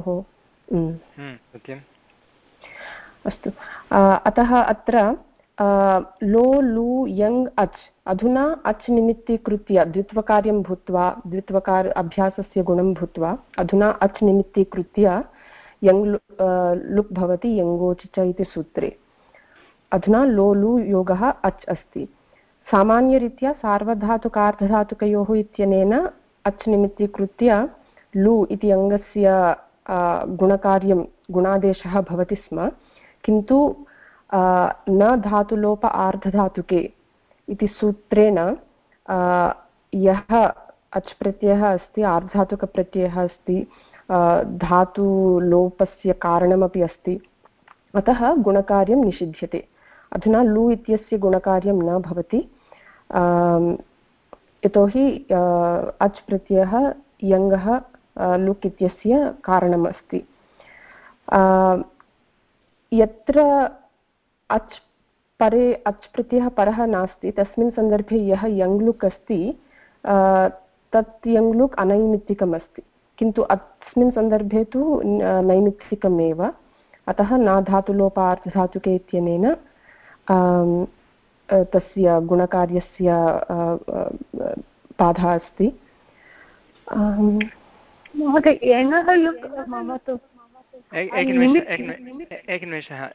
S4: अस्तु। अतः अत्र लो लु यङ् अच्, अधुना अच् निमित्तीकृत्य द्वित्वकार्यं भूत्वा द्वित्वकार अभ्यासस्य गुणं भूत्वा अधुना अच् निमित्तीकृत्य यङ् लुक् भवति यङ्गोचिच इति सूत्रे। अधुना लो लु योगः अच् अस्ति। सामान्यरीत्या सार्वधातुकार्धधातुकयोः इत्यनेन अच् निमित्तीकृत्य लु इति अङ्गस्य गुणकार्यं गुणादेशः भवति स्म, किन्तु न धातुलोप आर्धधातुके इति सूत्रेण यः अच् प्रत्ययः अस्ति, आर्धधातुकप्रत्ययः अस्ति, धातुलोपस्य कारणमपि अस्ति, अतः गुणकार्यं निषिध्यते। अधुना लु इत्यस्य गुणकार्यं न भवति, यतोहि अच् प्रत्ययः यङ्गः लुक् इत्यस्य कारणमस्ति। यत्र अच् परे अच् प्रत्ययः परः नास्ति तस्मिन् सन्दर्भे यः यङ् लुक् अस्ति तत् यङ् लुक् अनैमित्तिकम् अस्ति, किन्तु अस्मिन् सन्दर्भे तु नैमित्तिकमेव। अतः न धातुलोपार्धधातुके इत्यनेन तस्य गुणकार्यस्य बाधा अस्ति।
S2: महोदय एङः लुक् मम तु
S1: एकनिमेषः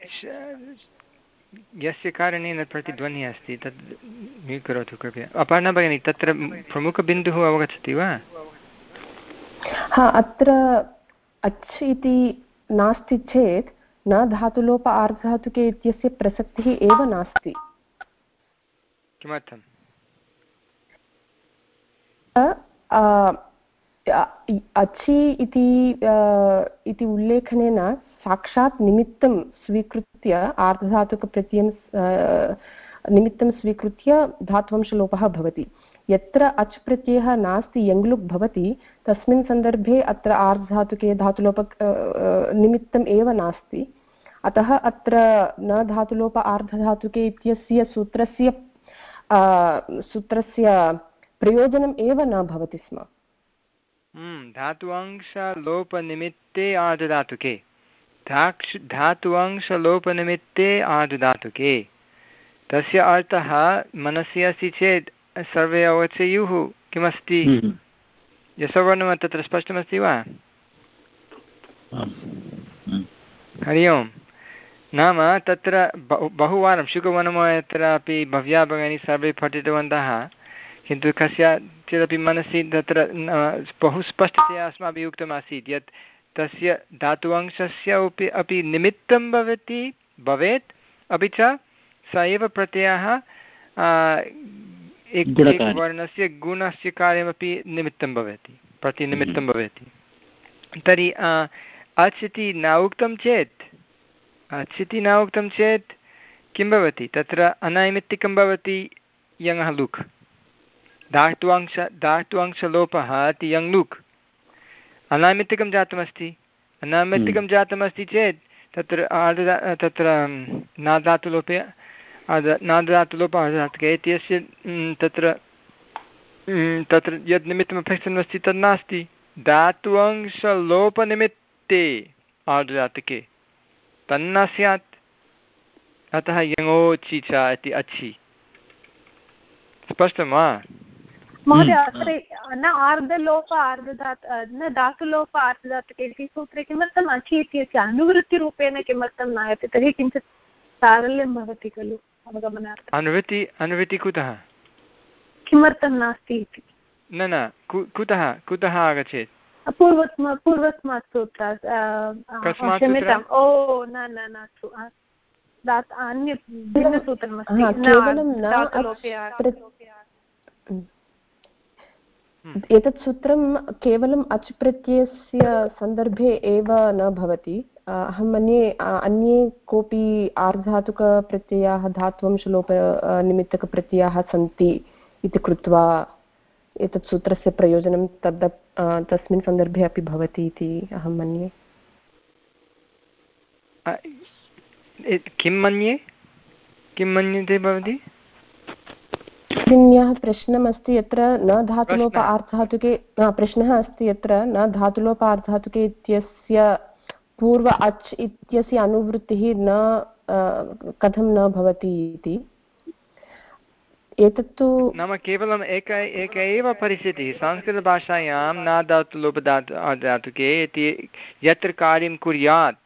S1: यस्य कारणेन प्रतिध्वनिः अस्ति तद् म्यूट् करोतु कृपया। अपर्णा भगिनी तत्र प्रमुखबिन्दुः अवगच्छति वा?
S4: हा अत्र अच् इति नास्ति चेत् न धातुलोप आर्धधातुके इत्यस्य प्रसक्तिः एव नास्ति।
S1: किमर्थम्?
S4: अचि इति उल्लेखनेन साक्षात् निमित्तं स्वीकृत्य आर्धधातुकप्रत्ययं निमित्तं स्वीकृत्य धात्वंशलोपः भवति। यत्र अच् प्रत्ययः नास्ति यङ्लुक् भवति तस्मिन् सन्दर्भे अत्र आर्धधातुके धातुलोप निमित्तम् एव नास्ति। अतः अत्र न धातुलोप आर्धधातुके इत्यस्य सूत्रस्य सूत्रस्य प्रयोजनम् एव न भवति स्म।
S1: धातुअंशलोपनिमित्ते आर्धधातुके धाक्ष धातुअंशलोपनिमित्ते आर्धधातुके तस्य अर्थः मनसि अस्ति चेत् सर्वे अवगच्छेयुः किमस्ति। यशोवर्णः तत्र स्पष्टमस्ति वा? हरि ओम्। नाम तत्र बहुवारं शुकवनमत्रापि भव्या भगिनी सर्वे पठितवन्तः, किन्तु कस्यचिदपि मनसि तत्र बहु स्पष्टतया अस्माभिः उक्तमासीत् यत् तस्य धातुअंशस्य अपि अपि निमित्तं भवति भवेत्, अपि च स एव प्रत्ययः एकवर्णस्य गुणस्य कार्यमपि निमित्तं भवति, प्रतिनिमित्तं भवति। तर्हि अच् इति न उक्तं चेत् अच् इति न उक्तं चेत् किं भवति? तत्र अनैमित्तिकं भवति यङः लुक्। धात्वांश धात्वांशलोपः इति यङ् लुक् अनैमित्तिकं जातमस्ति। अनैमित्तिकं जातमस्ति चेत् तत्र आर्ध तत्र न धातुलोपे न धातुलोप आर्धधातुके इत्यस्य तत्र तत्र यद् निमित्तम् अपेक्षितमस्ति तद् नास्ति। धात्वंशलोपनिमित्ते आर्धधातुके तन्न स्यात्। अतः यङोचि च इति अच्छि। स्पष्टं वा?
S2: महोदय अत्र न आर्धलोप आर्धधातु न धातुलोप आर्धधातुके इति सूत्रे किमर्थम् अचि इत्यस्य अनुवृत्तिरूपेण किमर्थं नायते? तर्हि किञ्चित् सारल्यं भवति खलु अवगमनार्थम्।
S1: अनुवृत्ति अनुवृत्ति कुतः?
S2: किमर्थं नास्ति इति।
S1: न न कुतः कुतः आगच्छेत्?
S2: पूर्वस्मात् पूर्वस्मात् सूत्रात् क्षम्यताम्। ओ न न न अन्य भिन्नसूत्रमस्ति।
S4: एतत् सूत्रं केवलम् अच् प्रत्ययस्य सन्दर्भे एव न भवति। अहं मन्ये अन्ये कोऽपि आर्धधातुकप्रत्ययाः धात्वंशलोप निमित्तकप्रत्ययाः सन्ति इति कृत्वा एतत् सूत्रस्य प्रयोजनं तद् तस्मिन् सन्दर्भे अपि भवति इति अहं मन्ये।
S1: किं मन्ये किं मन्यते भवती?
S4: अन्यः प्रश्नमस्ति यत्र न धातुलोप आर्धधातुके प्रश्नः अस्ति यत्र न धातुलोप आर्धधातुके इत्यस्य पूर्व अच् इत्यस्य अनुवृत्तिः न कथं न भवति इति। एतत्तु
S1: नाम केवलम् एक एक एव परिस्थितिः संस्कृतभाषायां न धातुलोप धातु आर्धधातुके इति यत्र कार्यं कुर्यात्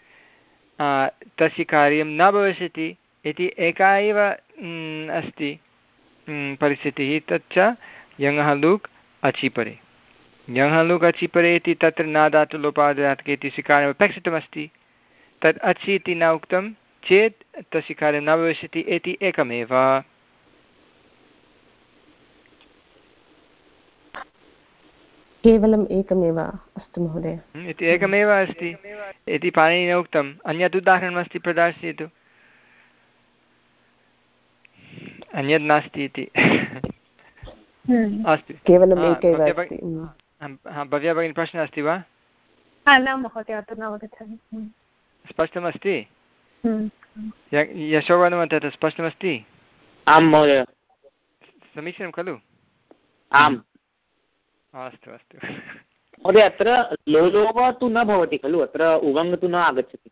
S1: तस्य कार्यं न भविष्यति इति एका एव अस्ति परिस्थितिः। तच्च यङः लुक् अचिपरे। यङः लुक् अचिपरे इति तत्र न धातुलोपार्धधातुके इति कार्यम् अपेक्षितमस्ति। तत् अचि इति न उक्तं चेत् तस्य कार्यं न भविष्यति इति एकमेव।
S4: केवलम् एकमेव अस्तु महोदय
S1: इति एकमेव अस्ति इति पाणिनिना उक्तम्। अन्यत् उदाहरणमस्ति प्रदर्शयतु। अन्यत् नास्ति इति। अस्तु
S4: केवलम् एकैव अस्ति।
S1: भव्या भगिनी प्रश्नः अस्ति वा?
S2: न महोदय अधुना न अवगच्छामि।
S1: स्पष्टमस्ति? यशोवर्णः तत् स्पष्टमस्ति?
S3: आं महोदय।
S1: समीचीनं खलु?
S3: आम्।
S1: अस्तु अस्तु
S3: महोदय अत्र लोलोप तु न भवति खलु? अत्र उगङ् तु न आगच्छति।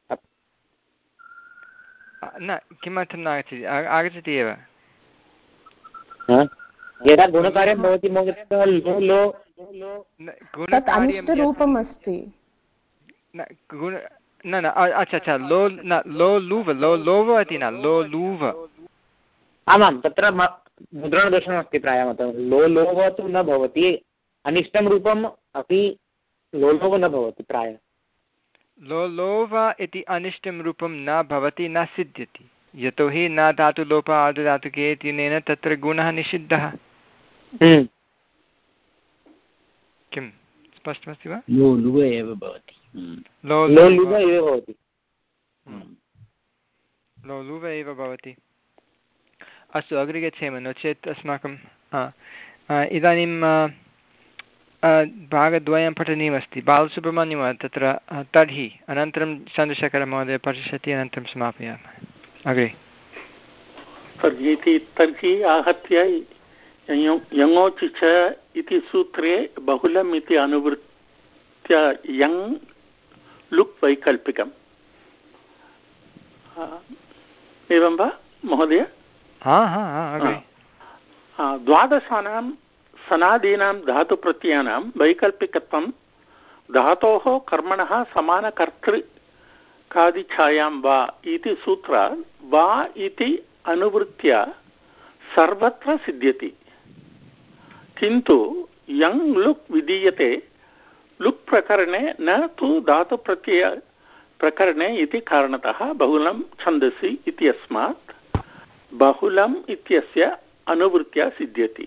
S1: न किमर्थं न आगच्छति? आगच्छति एव।
S3: यदा गुणकार्यं भवति महोदय लो लो
S4: अनिष्टरूपम् अस्ति
S1: न न अच्छा अच्छा लो न लो लुव लो लोव इति न लो लुव
S3: आमां तत्र मुद्रणदोषमस्ति प्रायः लो लोव तु न भवति अनिष्टं रूपम् अपि लोलोव न भवति प्रायः
S1: लोलोव इति अनिष्टं रूपं न भवति न सिद्ध्यति यतोहि न धातुलोपः आर्धधातुके इत्यनेन तत्र गुणः निषिद्धः किं स्पष्टमस्ति वा
S5: लो लुव एव भवति
S1: लो
S3: लुव एव भवति
S1: लो लुव एव भवति अस्तु अग्रे गच्छेम नो चेत् अस्माकं इदानीं भागद्वयं पठनीयमस्ति बालसुब्रह्मण्यं तत्र तर्हि अनन्तरं चन्द्रशेखरमहोदय पठिष्यति अनन्तरं समापयामः अग्रे
S10: तर्हि तर्हि आहत्य यङोचि च इति सूत्रे बहुलम् इति अनुवृत्य यङ् लुक् वैकल्पिकम् एवं वा महोदय द्वादशानां सनादीनां धातुप्रत्ययानां वैकल्पिकत्वं धातोः कर्मणः समानकर्तृकादिच्छायां वा इति सूत्रात् वा इति अनुवृत्य सर्वत्र सिद्ध्यति किन्तु यङ् लुक् विधीयते लुक् प्रकरणे न तु धातुप्रत्यय प्रकरणे इति कारणतः बहुलं छन्दसि इत्यस्मात् बहुलम् इत्यस्य अनुवृत्त्या सिद्ध्यति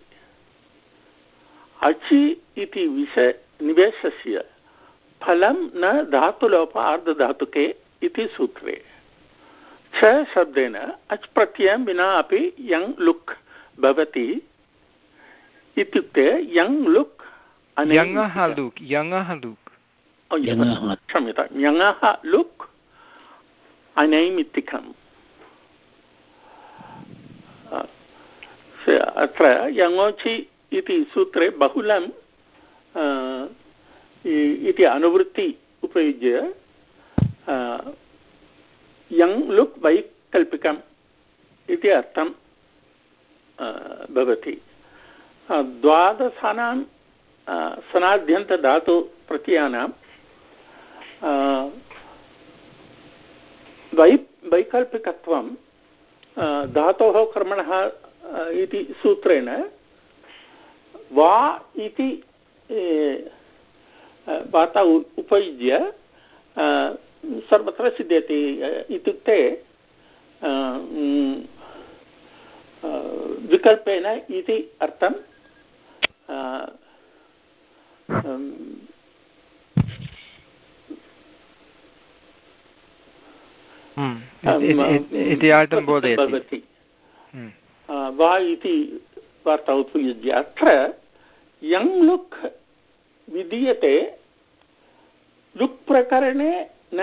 S10: अचि इति विषय निवेशस्य फलं न धातुलोप आर्धधातुके इति सूत्रे च शब्देन अच् प्रत्ययं विना अपि यङ् लुक् भवति इत्युक्ते यङ् लुक्
S1: यङः लुक् यङः लुक्
S10: क्षम्यतां यङः लुक् अनैमित्तिकम् अत्र यङोचि इति सूत्रे बहुलं इति अनुवृत्ति उपयुज्य यङ् लुक् वैकल्पिकम् इति अर्थं भवति द्वादशानां सनाद्यन्तधातुप्रत्ययानां वै वैकल्पिकत्वं धातोः कर्मणः इति सूत्रेण वा इति वार्ता उपयुज्य सर्वत्र सिद्ध्यति इत्युक्ते विकल्पेन इति अर्थं
S1: इति अर्थं बोधयति
S10: वा इति वार्ता उपयुज्य अत्र यङ् लुक् विधीयते लुक् प्रकरणे न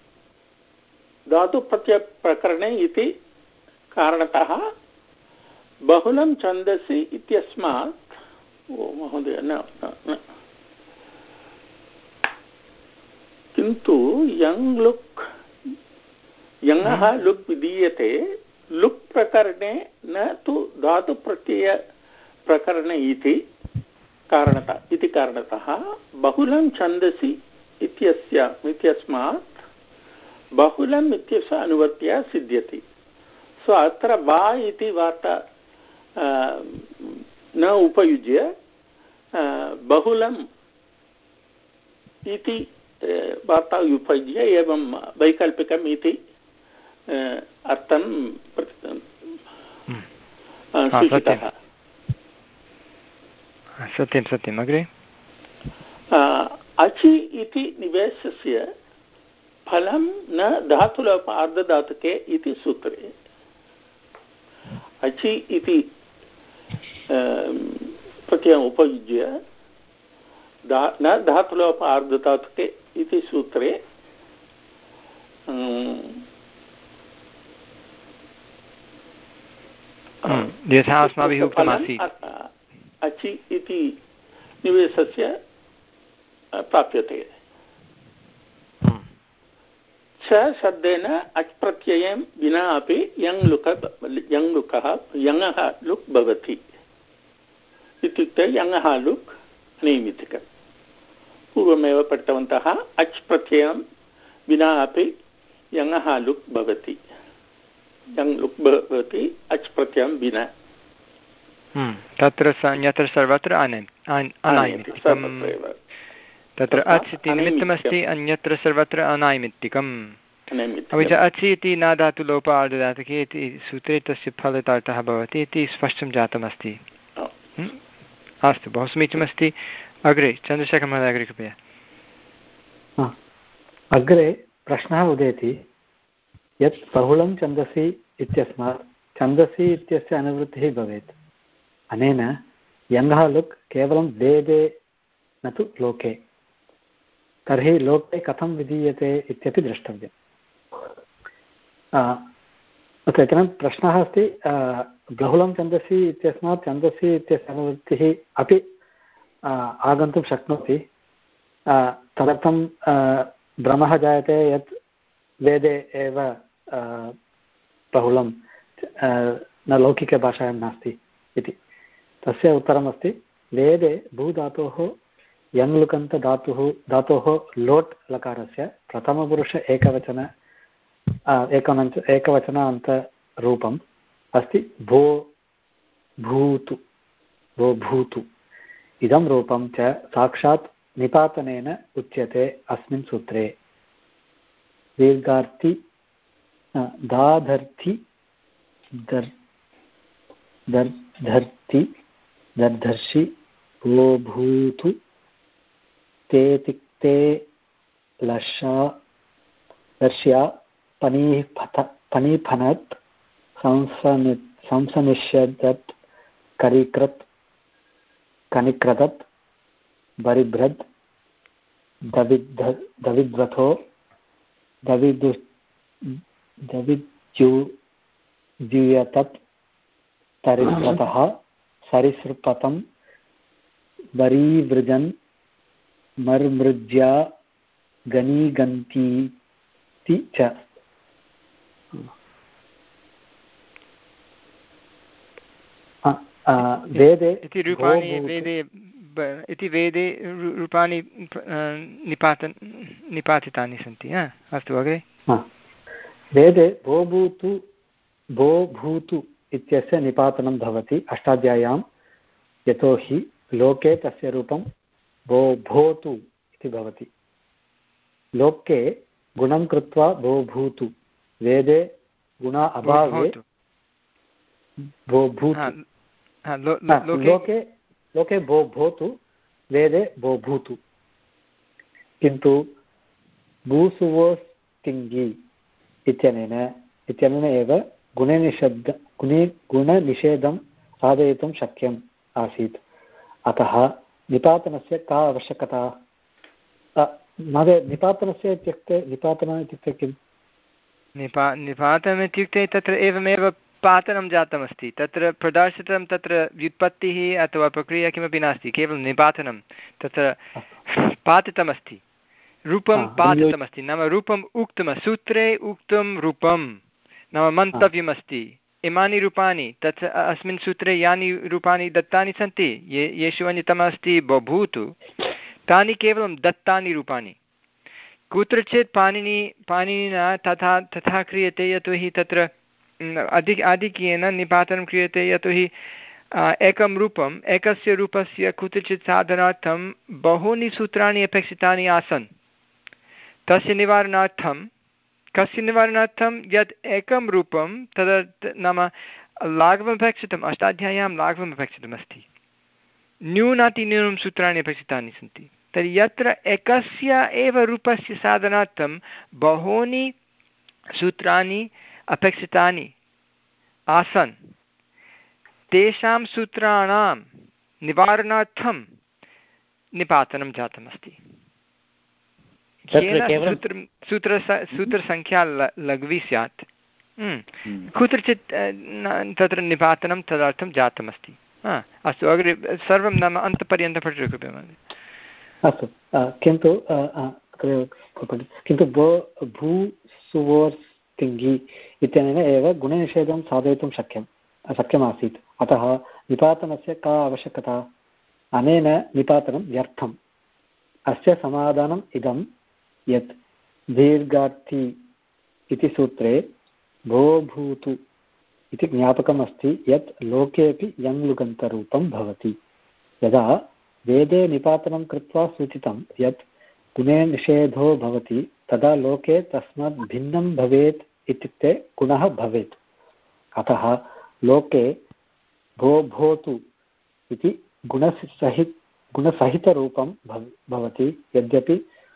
S10: धातुप्रत्ययप्रकरणे इति कारणतः बहुलं छन्दसि इत्यस्मात् ओ महोदय न किन्तु यङ् लुक् यङः लुक् विधीयते लुक् प्रकरणे न तु धातुप्रत्ययप्रकरणे इति कारणतः इति कारणतः बहुलं छन्दसि इत्यस्य इत्यस्मात् बहुलम् इत्यस्य अनुवृत्त्या सिद्ध्यति सो अत्र वा इति वार्ता न उपयुज्य बहुलम् इति वार्ता उपयुज्य एवं वैकल्पिकम् इति अर्थं सूचितः
S1: सत्यं सत्यम् अग्रे
S10: अचि इति निवेशस्य फलं न धातुलोप आर्धधातुके इति सूत्रे अचि इति प्रत्ययम् उपयुज्य न धातुलोप आर्धधातुके इति सूत्रे
S1: यथा अस्माभिः उक्तमासीत्
S10: अचि इति निवेशस्य प्राप्यते च शब्देन अच् प्रत्ययं विना अपि यङ् लुक यङ् लुकः यङः लुक् भवति इत्युक्ते यङः लुक् अनैमित्तिकं पूर्वमेव पठितवन्तः अच् प्रत्ययं विना अपि यङः लुक् भवति यङ् लुक् भवति अच् प्रत्ययं विना
S1: तत्र अन्यत्र सर्वत्र अनैमित्तिकं तत्र अच् इति निमित्तमस्ति अन्यत्र सर्वत्र अनैमित्तिकम् अपि च अचि इति न धातुलोप आर्धधातुके इति सूत्रे तस्य फलितार्थः भवति इति स्पष्टं जातमस्ति। अस्तु बहु समीचीनमस्ति। अग्रे चन्द्रशेखर महोदय अग्रे कृपया।
S6: अग्रे प्रश्नः उदेति यत् बहुलं छन्दसि इत्यस्मात् छन्दसि इत्यस्य अनुवृत्तिः भवेत्। अनेन यङः लुक् केवलं वेदे न तु लोके, तर्हि लोके कथं विधीयते इत्यपि द्रष्टव्यम्। तत्र प्रश्नः अस्ति बहुलं छन्दसि इत्यस्मात् छन्दसि इत्यस्य अनुवृत्तिः अपि आगन्तुं शक्नोति। तदर्थं भ्रमः जायते यत् वेदे एव बहुलं न लौकिकभाषायां नास्ति इति। तस्य उत्तरमस्ति वेदे भूधातोः यङ्लुकन्तधातुः धातोः लोट् लकारस्य प्रथमपुरुष एकवचन एकवच एकवचनान्तरूपम् अस्ति भो भूतु भो भूतु। इदं रूपं च साक्षात् निपातनेन उच्यते अस्मिन् सूत्रे। दीर्घार्थी दाधर्थी दर् दर्धर्ति दर्धर्षि भो भूतु ते तिक्ते लशा दर्श्या पनीफत पनीफनत् संसनि संसनिष्यदत् करिकृत् कनिक्रदत् बरिभ्रद् दविद्ध दविद्वथो दविदु दविद्यु द्युयतत् तरिस्रतः सरिसृपतं वरीवृजन् मर्मृज्या गनीगन्तीति च। वेदे
S1: इति रूपाणि वेदे इति वेदे रूपाणि निपात निपातितानि सन्ति। अस्तु अग्रे।
S6: वेदे भो भूतु भो भूतु इत्यस्य निपातनं भवति अष्टाध्याय्यां, यतोहि लोके तस्य रूपं भो भोतु इति भवति। लोके गुणं कृत्वा भो भूतु, वेदे गुणा अभावे भो भूतु। लोके लोके भो भोतु, वेदे भो भूतु। किन्तु भूसुवोस्तिङ्गि इत्यनेन इत्यनेन एव गुणनिषेध गुणे गुणनिषेधं साधयितुं शक्यम् आसीत्। अतः निपातनस्य का आवश्यकता? महोदय, निपातनस्य इत्युक्ते निपातनम् इत्युक्ते किं?
S1: निपा निपातनम् इत्युक्ते तत्र एवमेव पातनं जातमस्ति। तत्र प्रदर्शितं तत्र व्युत्पत्तिः अथवा प्रक्रिया किमपि नास्ति, केवलं निपातनं। तत्र पातितमस्ति, रूपं पातितमस्ति, नाम रूपम् उक्तं, सूत्रे उक्तं रूपं नाम मन्तव्यमस्ति। इमानि रूपाणि तत् अस्मिन् सूत्रे यानि रूपाणि दत्तानि सन्ति, ये येषु अन्यतमः अस्ति बभूतु, तानि केवलं दत्तानि रूपाणि। कुत्रचित् पाणिनि पाणिनिना तथा तथा क्रियते, यतोहि तत्र अधिक आधिक्येन निपातनं क्रियते, यतोहि एकं रूपम् एकस्य रूपस्य कुत्रचित् साधनार्थं बहूनि सूत्राणि अपेक्षितानि आसन्। तस्य निवारणार्थं कस्य निवारणार्थं यत् एकं रूपं तद् नाम लाघवमपेक्षितम्, अष्टाध्याय्यां लाघवमपेक्षितमस्ति, न्यूनातिन्यूनं सूत्राणि अपेक्षितानि सन्ति। तर्हि यत्र एकस्य एव रूपस्य साधनार्थं बहूनि सूत्राणि अपेक्षितानि आसन्, तेषां सूत्राणां निवारणार्थं निपातनं जातमस्ति। सूत्रं सूत्र सूत्रसङ्ख्या ल लघ्वी स्यात्, कुत्रचित् तत्र निपातनं तदर्थं जातमस्ति। अस्तु अग्रे सर्वं नाम अन्तपर्यन्तं पठतु कृपया महोदय।
S6: अस्तु, किन्तु किन्तु भो भू सुवोर्तिङ्गि इत्यनेन एव गुणनिषेधं साधयितुं शक्यं शक्यमासीत्। अतः निपातनस्य का आवश्यकता? अनेन निपातनं व्यर्थम्। अस्य समाधानम् इदं यत् दीर्घार्थी इति सूत्रे भो भूतु इति ज्ञापकम् अस्ति यत् लोकेऽपि यङ्लुगन्तरूपं भवति। यदा वेदे निपातनं कृत्वा सूचितं यत् गुणे निषेधो भवति तदा लोके तस्मात् भिन्नं भवेत् इत्युक्ते गुणः भवेत्। अतः लोके भो भोतु इति गुणसहित गुणसहितरूपं भवति। यद्यपि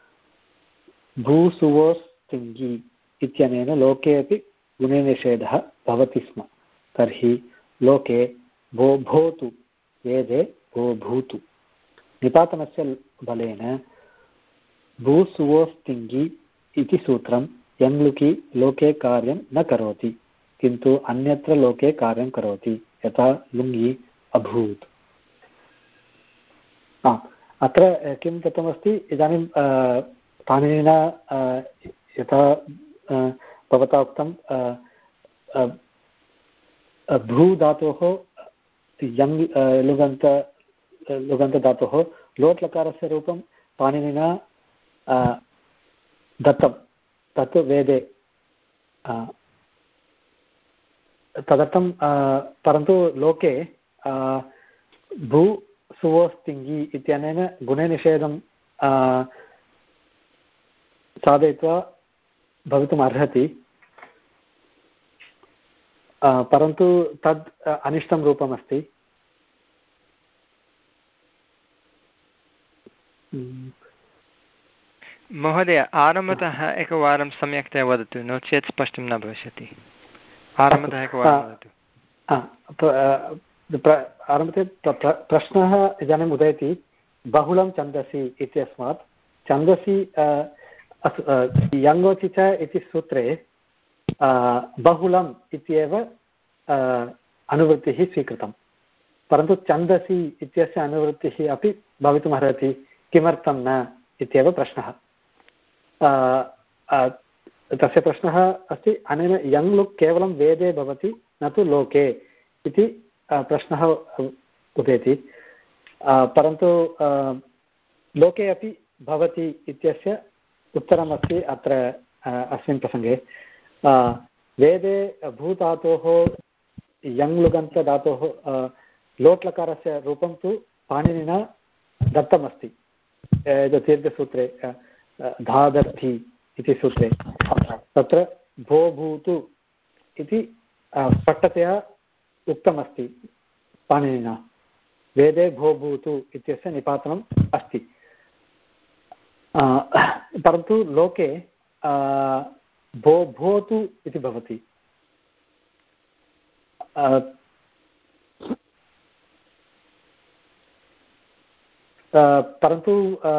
S6: भूसुवोस्तिङ्गी इत्यनेन लोके अपि गुणनिषेधः भवति स्म, तर्हि लोके भो भोतु वेदे भो भूतु। निपातनस्य बलेन भूसुवोस्तिङ्गी इति सूत्रं यङ्लुकि लोके कार्यं न करोति, किन्तु अन्यत्र लोके कार्यं करोति, यथा लुङ्गी अभूत्। अत्र किं दत्तमस्ति इदानीं पाणिनिना यथा भवता उक्तं भ्रू धातोः यङ् लुगन्त लुगन्तधातोः लोट् लकारस्य रूपं पाणिनिना दत्तं, तत् वेदे तदर्थं परन्तु लोके भू सुवोस्तिङ्गी इत्यनेन गुणनिषेधं साधयित्वा भवितुम् अर्हति, परन्तु तद् अनिष्टं रूपमस्ति।
S1: महोदय, आरम्भतः एकवारं सम्यक्तया वदतु, नो चेत् स्पष्टं न भविष्यति। आरम्भतः एकवारं वदतु। आरम्भते प्रश्नः इदानीम् उदेति बहुलं छन्दसि इत्यस्मात्। छन्दसि यङ्गोचि च इति सूत्रे बहुलम् इत्येव अनुवृत्तिः स्वीकृतं, परन्तु छन्दसि इत्यस्य अनुवृत्तिः अपि भवितुमर्हति, किमर्थं न इत्येव प्रश्नः। तस्य प्रश्नः अस्ति, अनेन यङ् लुक् केवलं वेदे भवति न तु लोके इति प्रश्नः उदेति, परन्तु लोके अपि भवति इत्यस्य उत्तरमस्ति अत्र अस्मिन् प्रसङ्गे। वेदे भूधातोः यङ्लुगन्तधातोः लोट्लकारस्य रूपं तु पाणिनिना दत्तमस्ति दीर्घसूत्रे धादर्थी इति सूत्रे। तत्र भो भूतु इति स्पष्टतया उक्तमस्ति पाणिनिना, वेदे भो भूतु इत्यस्य निपातनम् अस्ति, परन्तु लोके भो भोतु इति भवति। परन्तु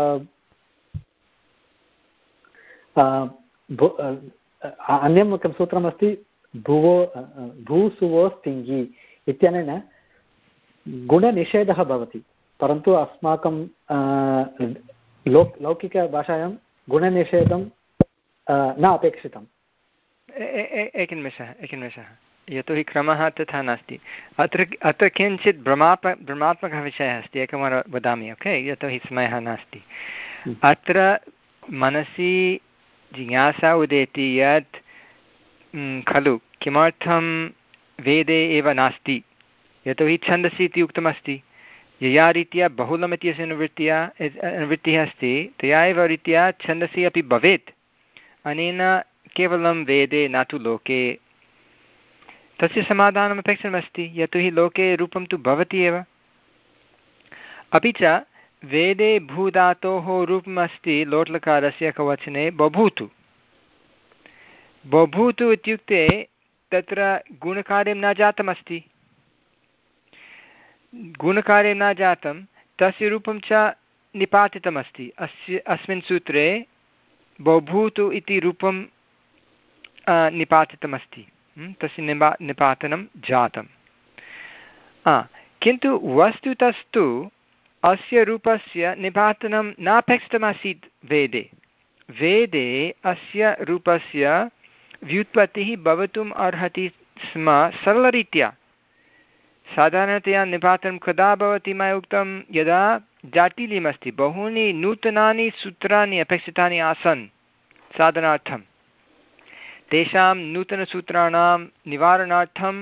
S1: अन्यम् एकं सूत्रमस्ति भुवो भूसुवोस्तिङ्गी इत्यनेन गुणनिषेधः भवति, परन्तु अस्माकं लौक् लौकिकभाषायां गुणनिषेधं न अपेक्षितम्। एकनिमेषः एकनिमेषः यतोहि क्रमः तथा नास्ति। अत्र अत्र किञ्चित् भ्रमाप भ्रमात्मकः विषयः अस्ति, एकवारं वदामि, ओके, यतोहि समयः नास्ति। अत्र मनसि जिज्ञासा उदेति यत् खलु किमर्थं वेदे एव नास्ति, यतोहि छन्दसि इति उक्तमस्ति। यया रीत्या बहुलम् इत्यस्य अनुवृत्तिया अनुवृत्तिः अस्ति तया एव रीत्या छन्दसि अपि भवेत्, अनेन केवलं वेदे न तु लोके। तस्य समाधानम् अपेक्षितमस्ति, यतोहि लोके रूपं तु भवति एव। अपि च वेदे भूधातोः रूपमस्ति लोट्लकारस्य एकवचने बभूतु। बभूतु इत्युक्ते तत्र गुणकार्यं न जातमस्ति, गुणकार्यं न जातं, तस्य रूपं च निपातितमस्ति। अस्य अस्मिन् सूत्रे बभूतु इति रूपं निपातितमस्ति, तस्य निपा निपातनं जातं। किन्तु वस्तुतस्तु अस्य रूपस्य निपातनं नापेक्षितमासीत् वेदे। वेदे अस्य रूपस्य व्युत्पत्तिः भवितुम् अर्हति स्म सरलरीत्या, साधारणतया निपातनं कदा भवति मया उक्तं यदा जाटिल्यमस्ति बहूनि नूतनानि सूत्राणि अपेक्षितानि आसन् साधनार्थं तेषां नूतनसूत्राणां निवारणार्थं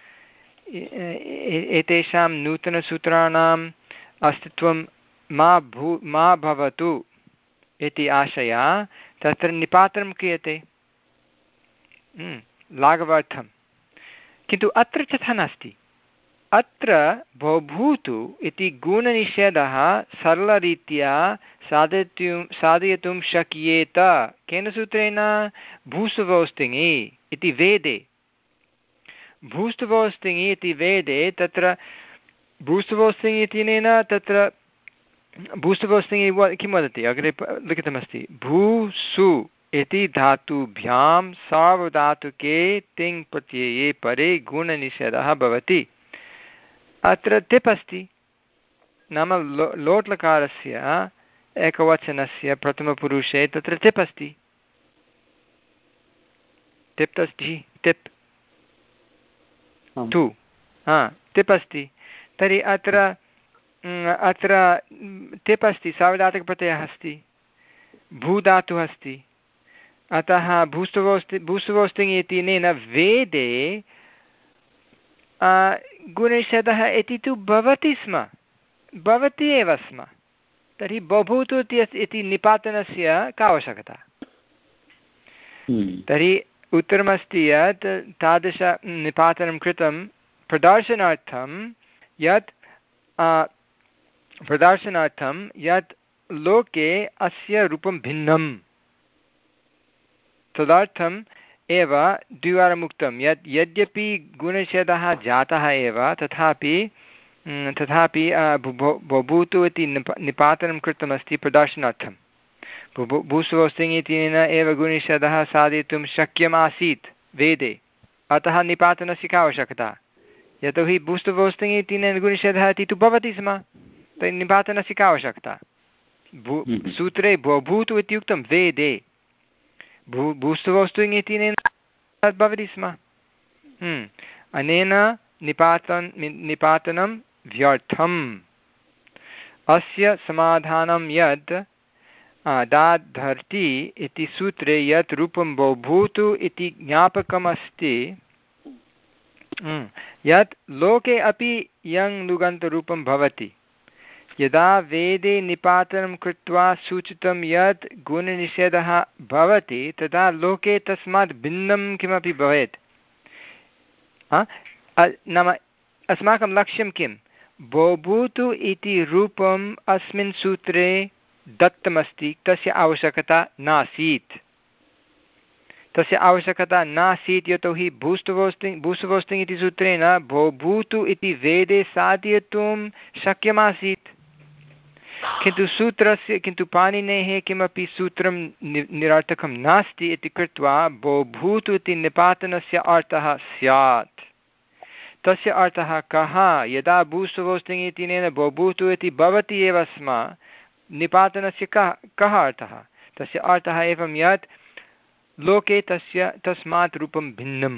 S1: एतेषां नूतनसूत्राणाम् अस्तित्वं मा भू मा भवतु इति आशया तत्र निपातनं क्रियते लाघवार्थं। किन्तु अत्र तथा नास्ति। अत्र बभूतु इति गुणनिषेधः सरलरीत्या साधयितुं साधयितुं शक्येत केन सूत्रेण भूसुवोस्तिङि इति वेदे। भूस्तुवोस्तिङि इति वेदे तत्र भूस्तुवोस्तिङि इत्यनेन तत्र भूस्तुवोस्तिङि किं वदति अग्रे लिखितमस्ति भूसु इति धातुभ्यां सार्वधातुके तिङ् प्रत्यये परे गुणनिषेधः भवति। अत्र तिप् अस्ति नाम लो लोट्लकारस्य एकवचनस्य प्रथमपुरुषे तत्र तिप् अस्ति तिप् अस्ति तिप् तु हा तिप् अस्ति। तर्हि अत्र अत्र तिप् अस्ति सार्वधातुकप्रत्ययः अस्ति भूधातुः अस्ति अतः भूस्तुवोस्ति भूस्तुवोस्तिङि इत्यनेन वेदे गुणनिषेधः इति तु भवति स्म भवति एव स्म। तर्हि बभूतु इति निपातनस्य का आवश्यकता? तर्हि उत्तरमस्ति यत् तादृश निपातनं कृतं प्रदर्शनार्थं यत् प्रदर्शनार्थं यत् लोके अस्य रूपं भिन्नं तदर्थम् एव द्विवारम् उक्तं यत् यद्यपि गुणनिषेधः जातः एव तथापि तथापि बभूतु इति निप निपातनं कृतमस्ति प्रदर्शनार्थं। भूसुवोस्तिङि इत्यनेन एव गुणनिषेधः साधयितुं शक्यमासीत् वेदे अतः निपातनस्य का आवश्यकता? यतोहि भूस्तुवोस्तिङि इत्यनेन गुणनिषेधः इति तु भवति स्म तर्हि निपातनस्य का आवश्यकता? भू सूत्रे बभूतु इत्युक्तं वेदे भू भूस्तुवोस्तिङि इत्यनेन भवति स्म। अनेन निपातन निपातनं व्यर्थम्। अस्य समाधानं यत् दाधर्ति इति सूत्रे यत् रूपं बभूतु इति ज्ञापकमस्ति यत् लोके अपि यङ् लुगन्तरूपं भवति। यदा वेदे निपातनं कृत्वा सूचितं यत् गुणनिषेधः भवति तदा लोके तस्मात् भिन्नं किमपि भवेत्। नाम अस्माकं लक्ष्यं किं? बभूतु इति रूपम् अस्मिन् सूत्रे दत्तमस्ति तस्य आवश्यकता नासीत् तस्य आवश्यकता नासीत् यतोहि भूस्तुवोस्तिङ् भूसुवोस्तिङ् इति सूत्रेण बभूतु इति वेदे साधयितुं शक्यमासीत्। किन्तु सूत्रस्य किन्तु पाणिनेः किमपि सूत्रं नि निरर्थकं नास्ति इति कृत्वा बभूतु इति निपातनस्य अर्थः स्यात्। तस्य अर्थः कः? यदा भूसुवोस्तिङ् इत्यनेन बभूतु इति भवति एव स्म निपातनस्य कः कः अर्थः? तस्य अर्थः एवं यत् लोके तस्य तस्मात् रूपं भिन्नम्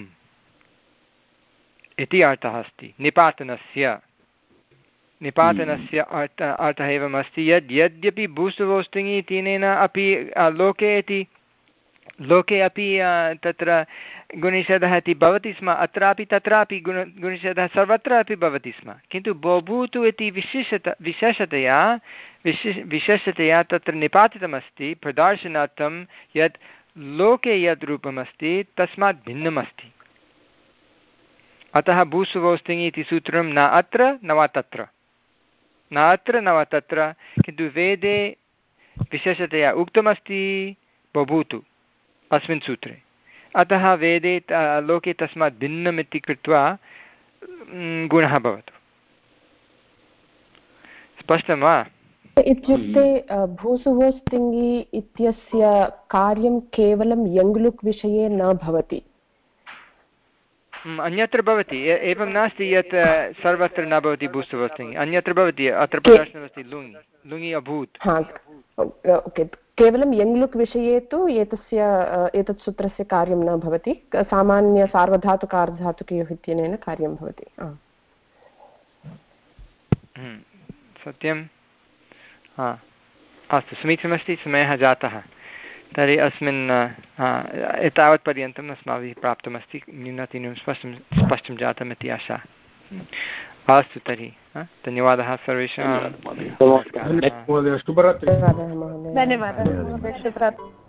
S1: इति अर्थः अस्ति निपातनस्य। निपातनस्य अर्थ अर्थः एवम् अस्ति यद् यद्यपि भूसुवोस्तिङि इत्यनेन अपि लोके इति लोके अपि तत्र गुणनिषेधः इति भवति स्म अत्रापि तत्रापि गुण गुणनिषेधः सर्वत्र अपि भवति स्म किन्तु बभूतु इति विशेषत विशेषतया विशेष विशेषतया तत्र निपातितमस्ति प्रदर्शनार्थं यत् लोके यद् रूपमस्ति तस्मात् भिन्नमस्ति। अतः भूसुवोस्तिङि इति सूत्रं न अत्र न वा तत्र न अत्र न वा तत्र किन्तु वेदे विशेषतया उक्तमस्ति बभूतु अस्मिन् सूत्रे। अतः वेदे लोके तस्मात् भिन्नम् इति कृत्वा गुणः भवतु। स्पष्टं वा?
S4: इत्युक्ते भूसुवोस्तिङि इत्यस्य कार्यं केवलं यङ्लुक् विषये न भवति,
S1: अन्यत्र भवति। एवं नास्ति यत् सर्वत्र न भवति भूसुवोस्तिङि, अन्यत्र भवति। अत्र प्रदर्शनमस्ति लुङि लुङि अभूत्।
S4: ओके, केवलं यङ्लुक् विषये तु एतस्य एतत् सूत्रस्य कार्यं न भवति, सामान्य सार्वधातुकार्धधातुकयोः इत्यनेन कार्यं भवति।
S1: सत्यं हा अस्तु समीचीनमस्ति समयः जातः तर्हि अस्मिन् एतावत्पर्यन्तम् अस्माभिः प्राप्तमस्ति न्यूनातिन्यूनं स्पष्टं स्पष्टं जातमिति आशा अस्तु तर्हि धन्यवादः सर्वेषां
S9: शुभरात्रिः
S2: धन्यवादः शुभरात्रिः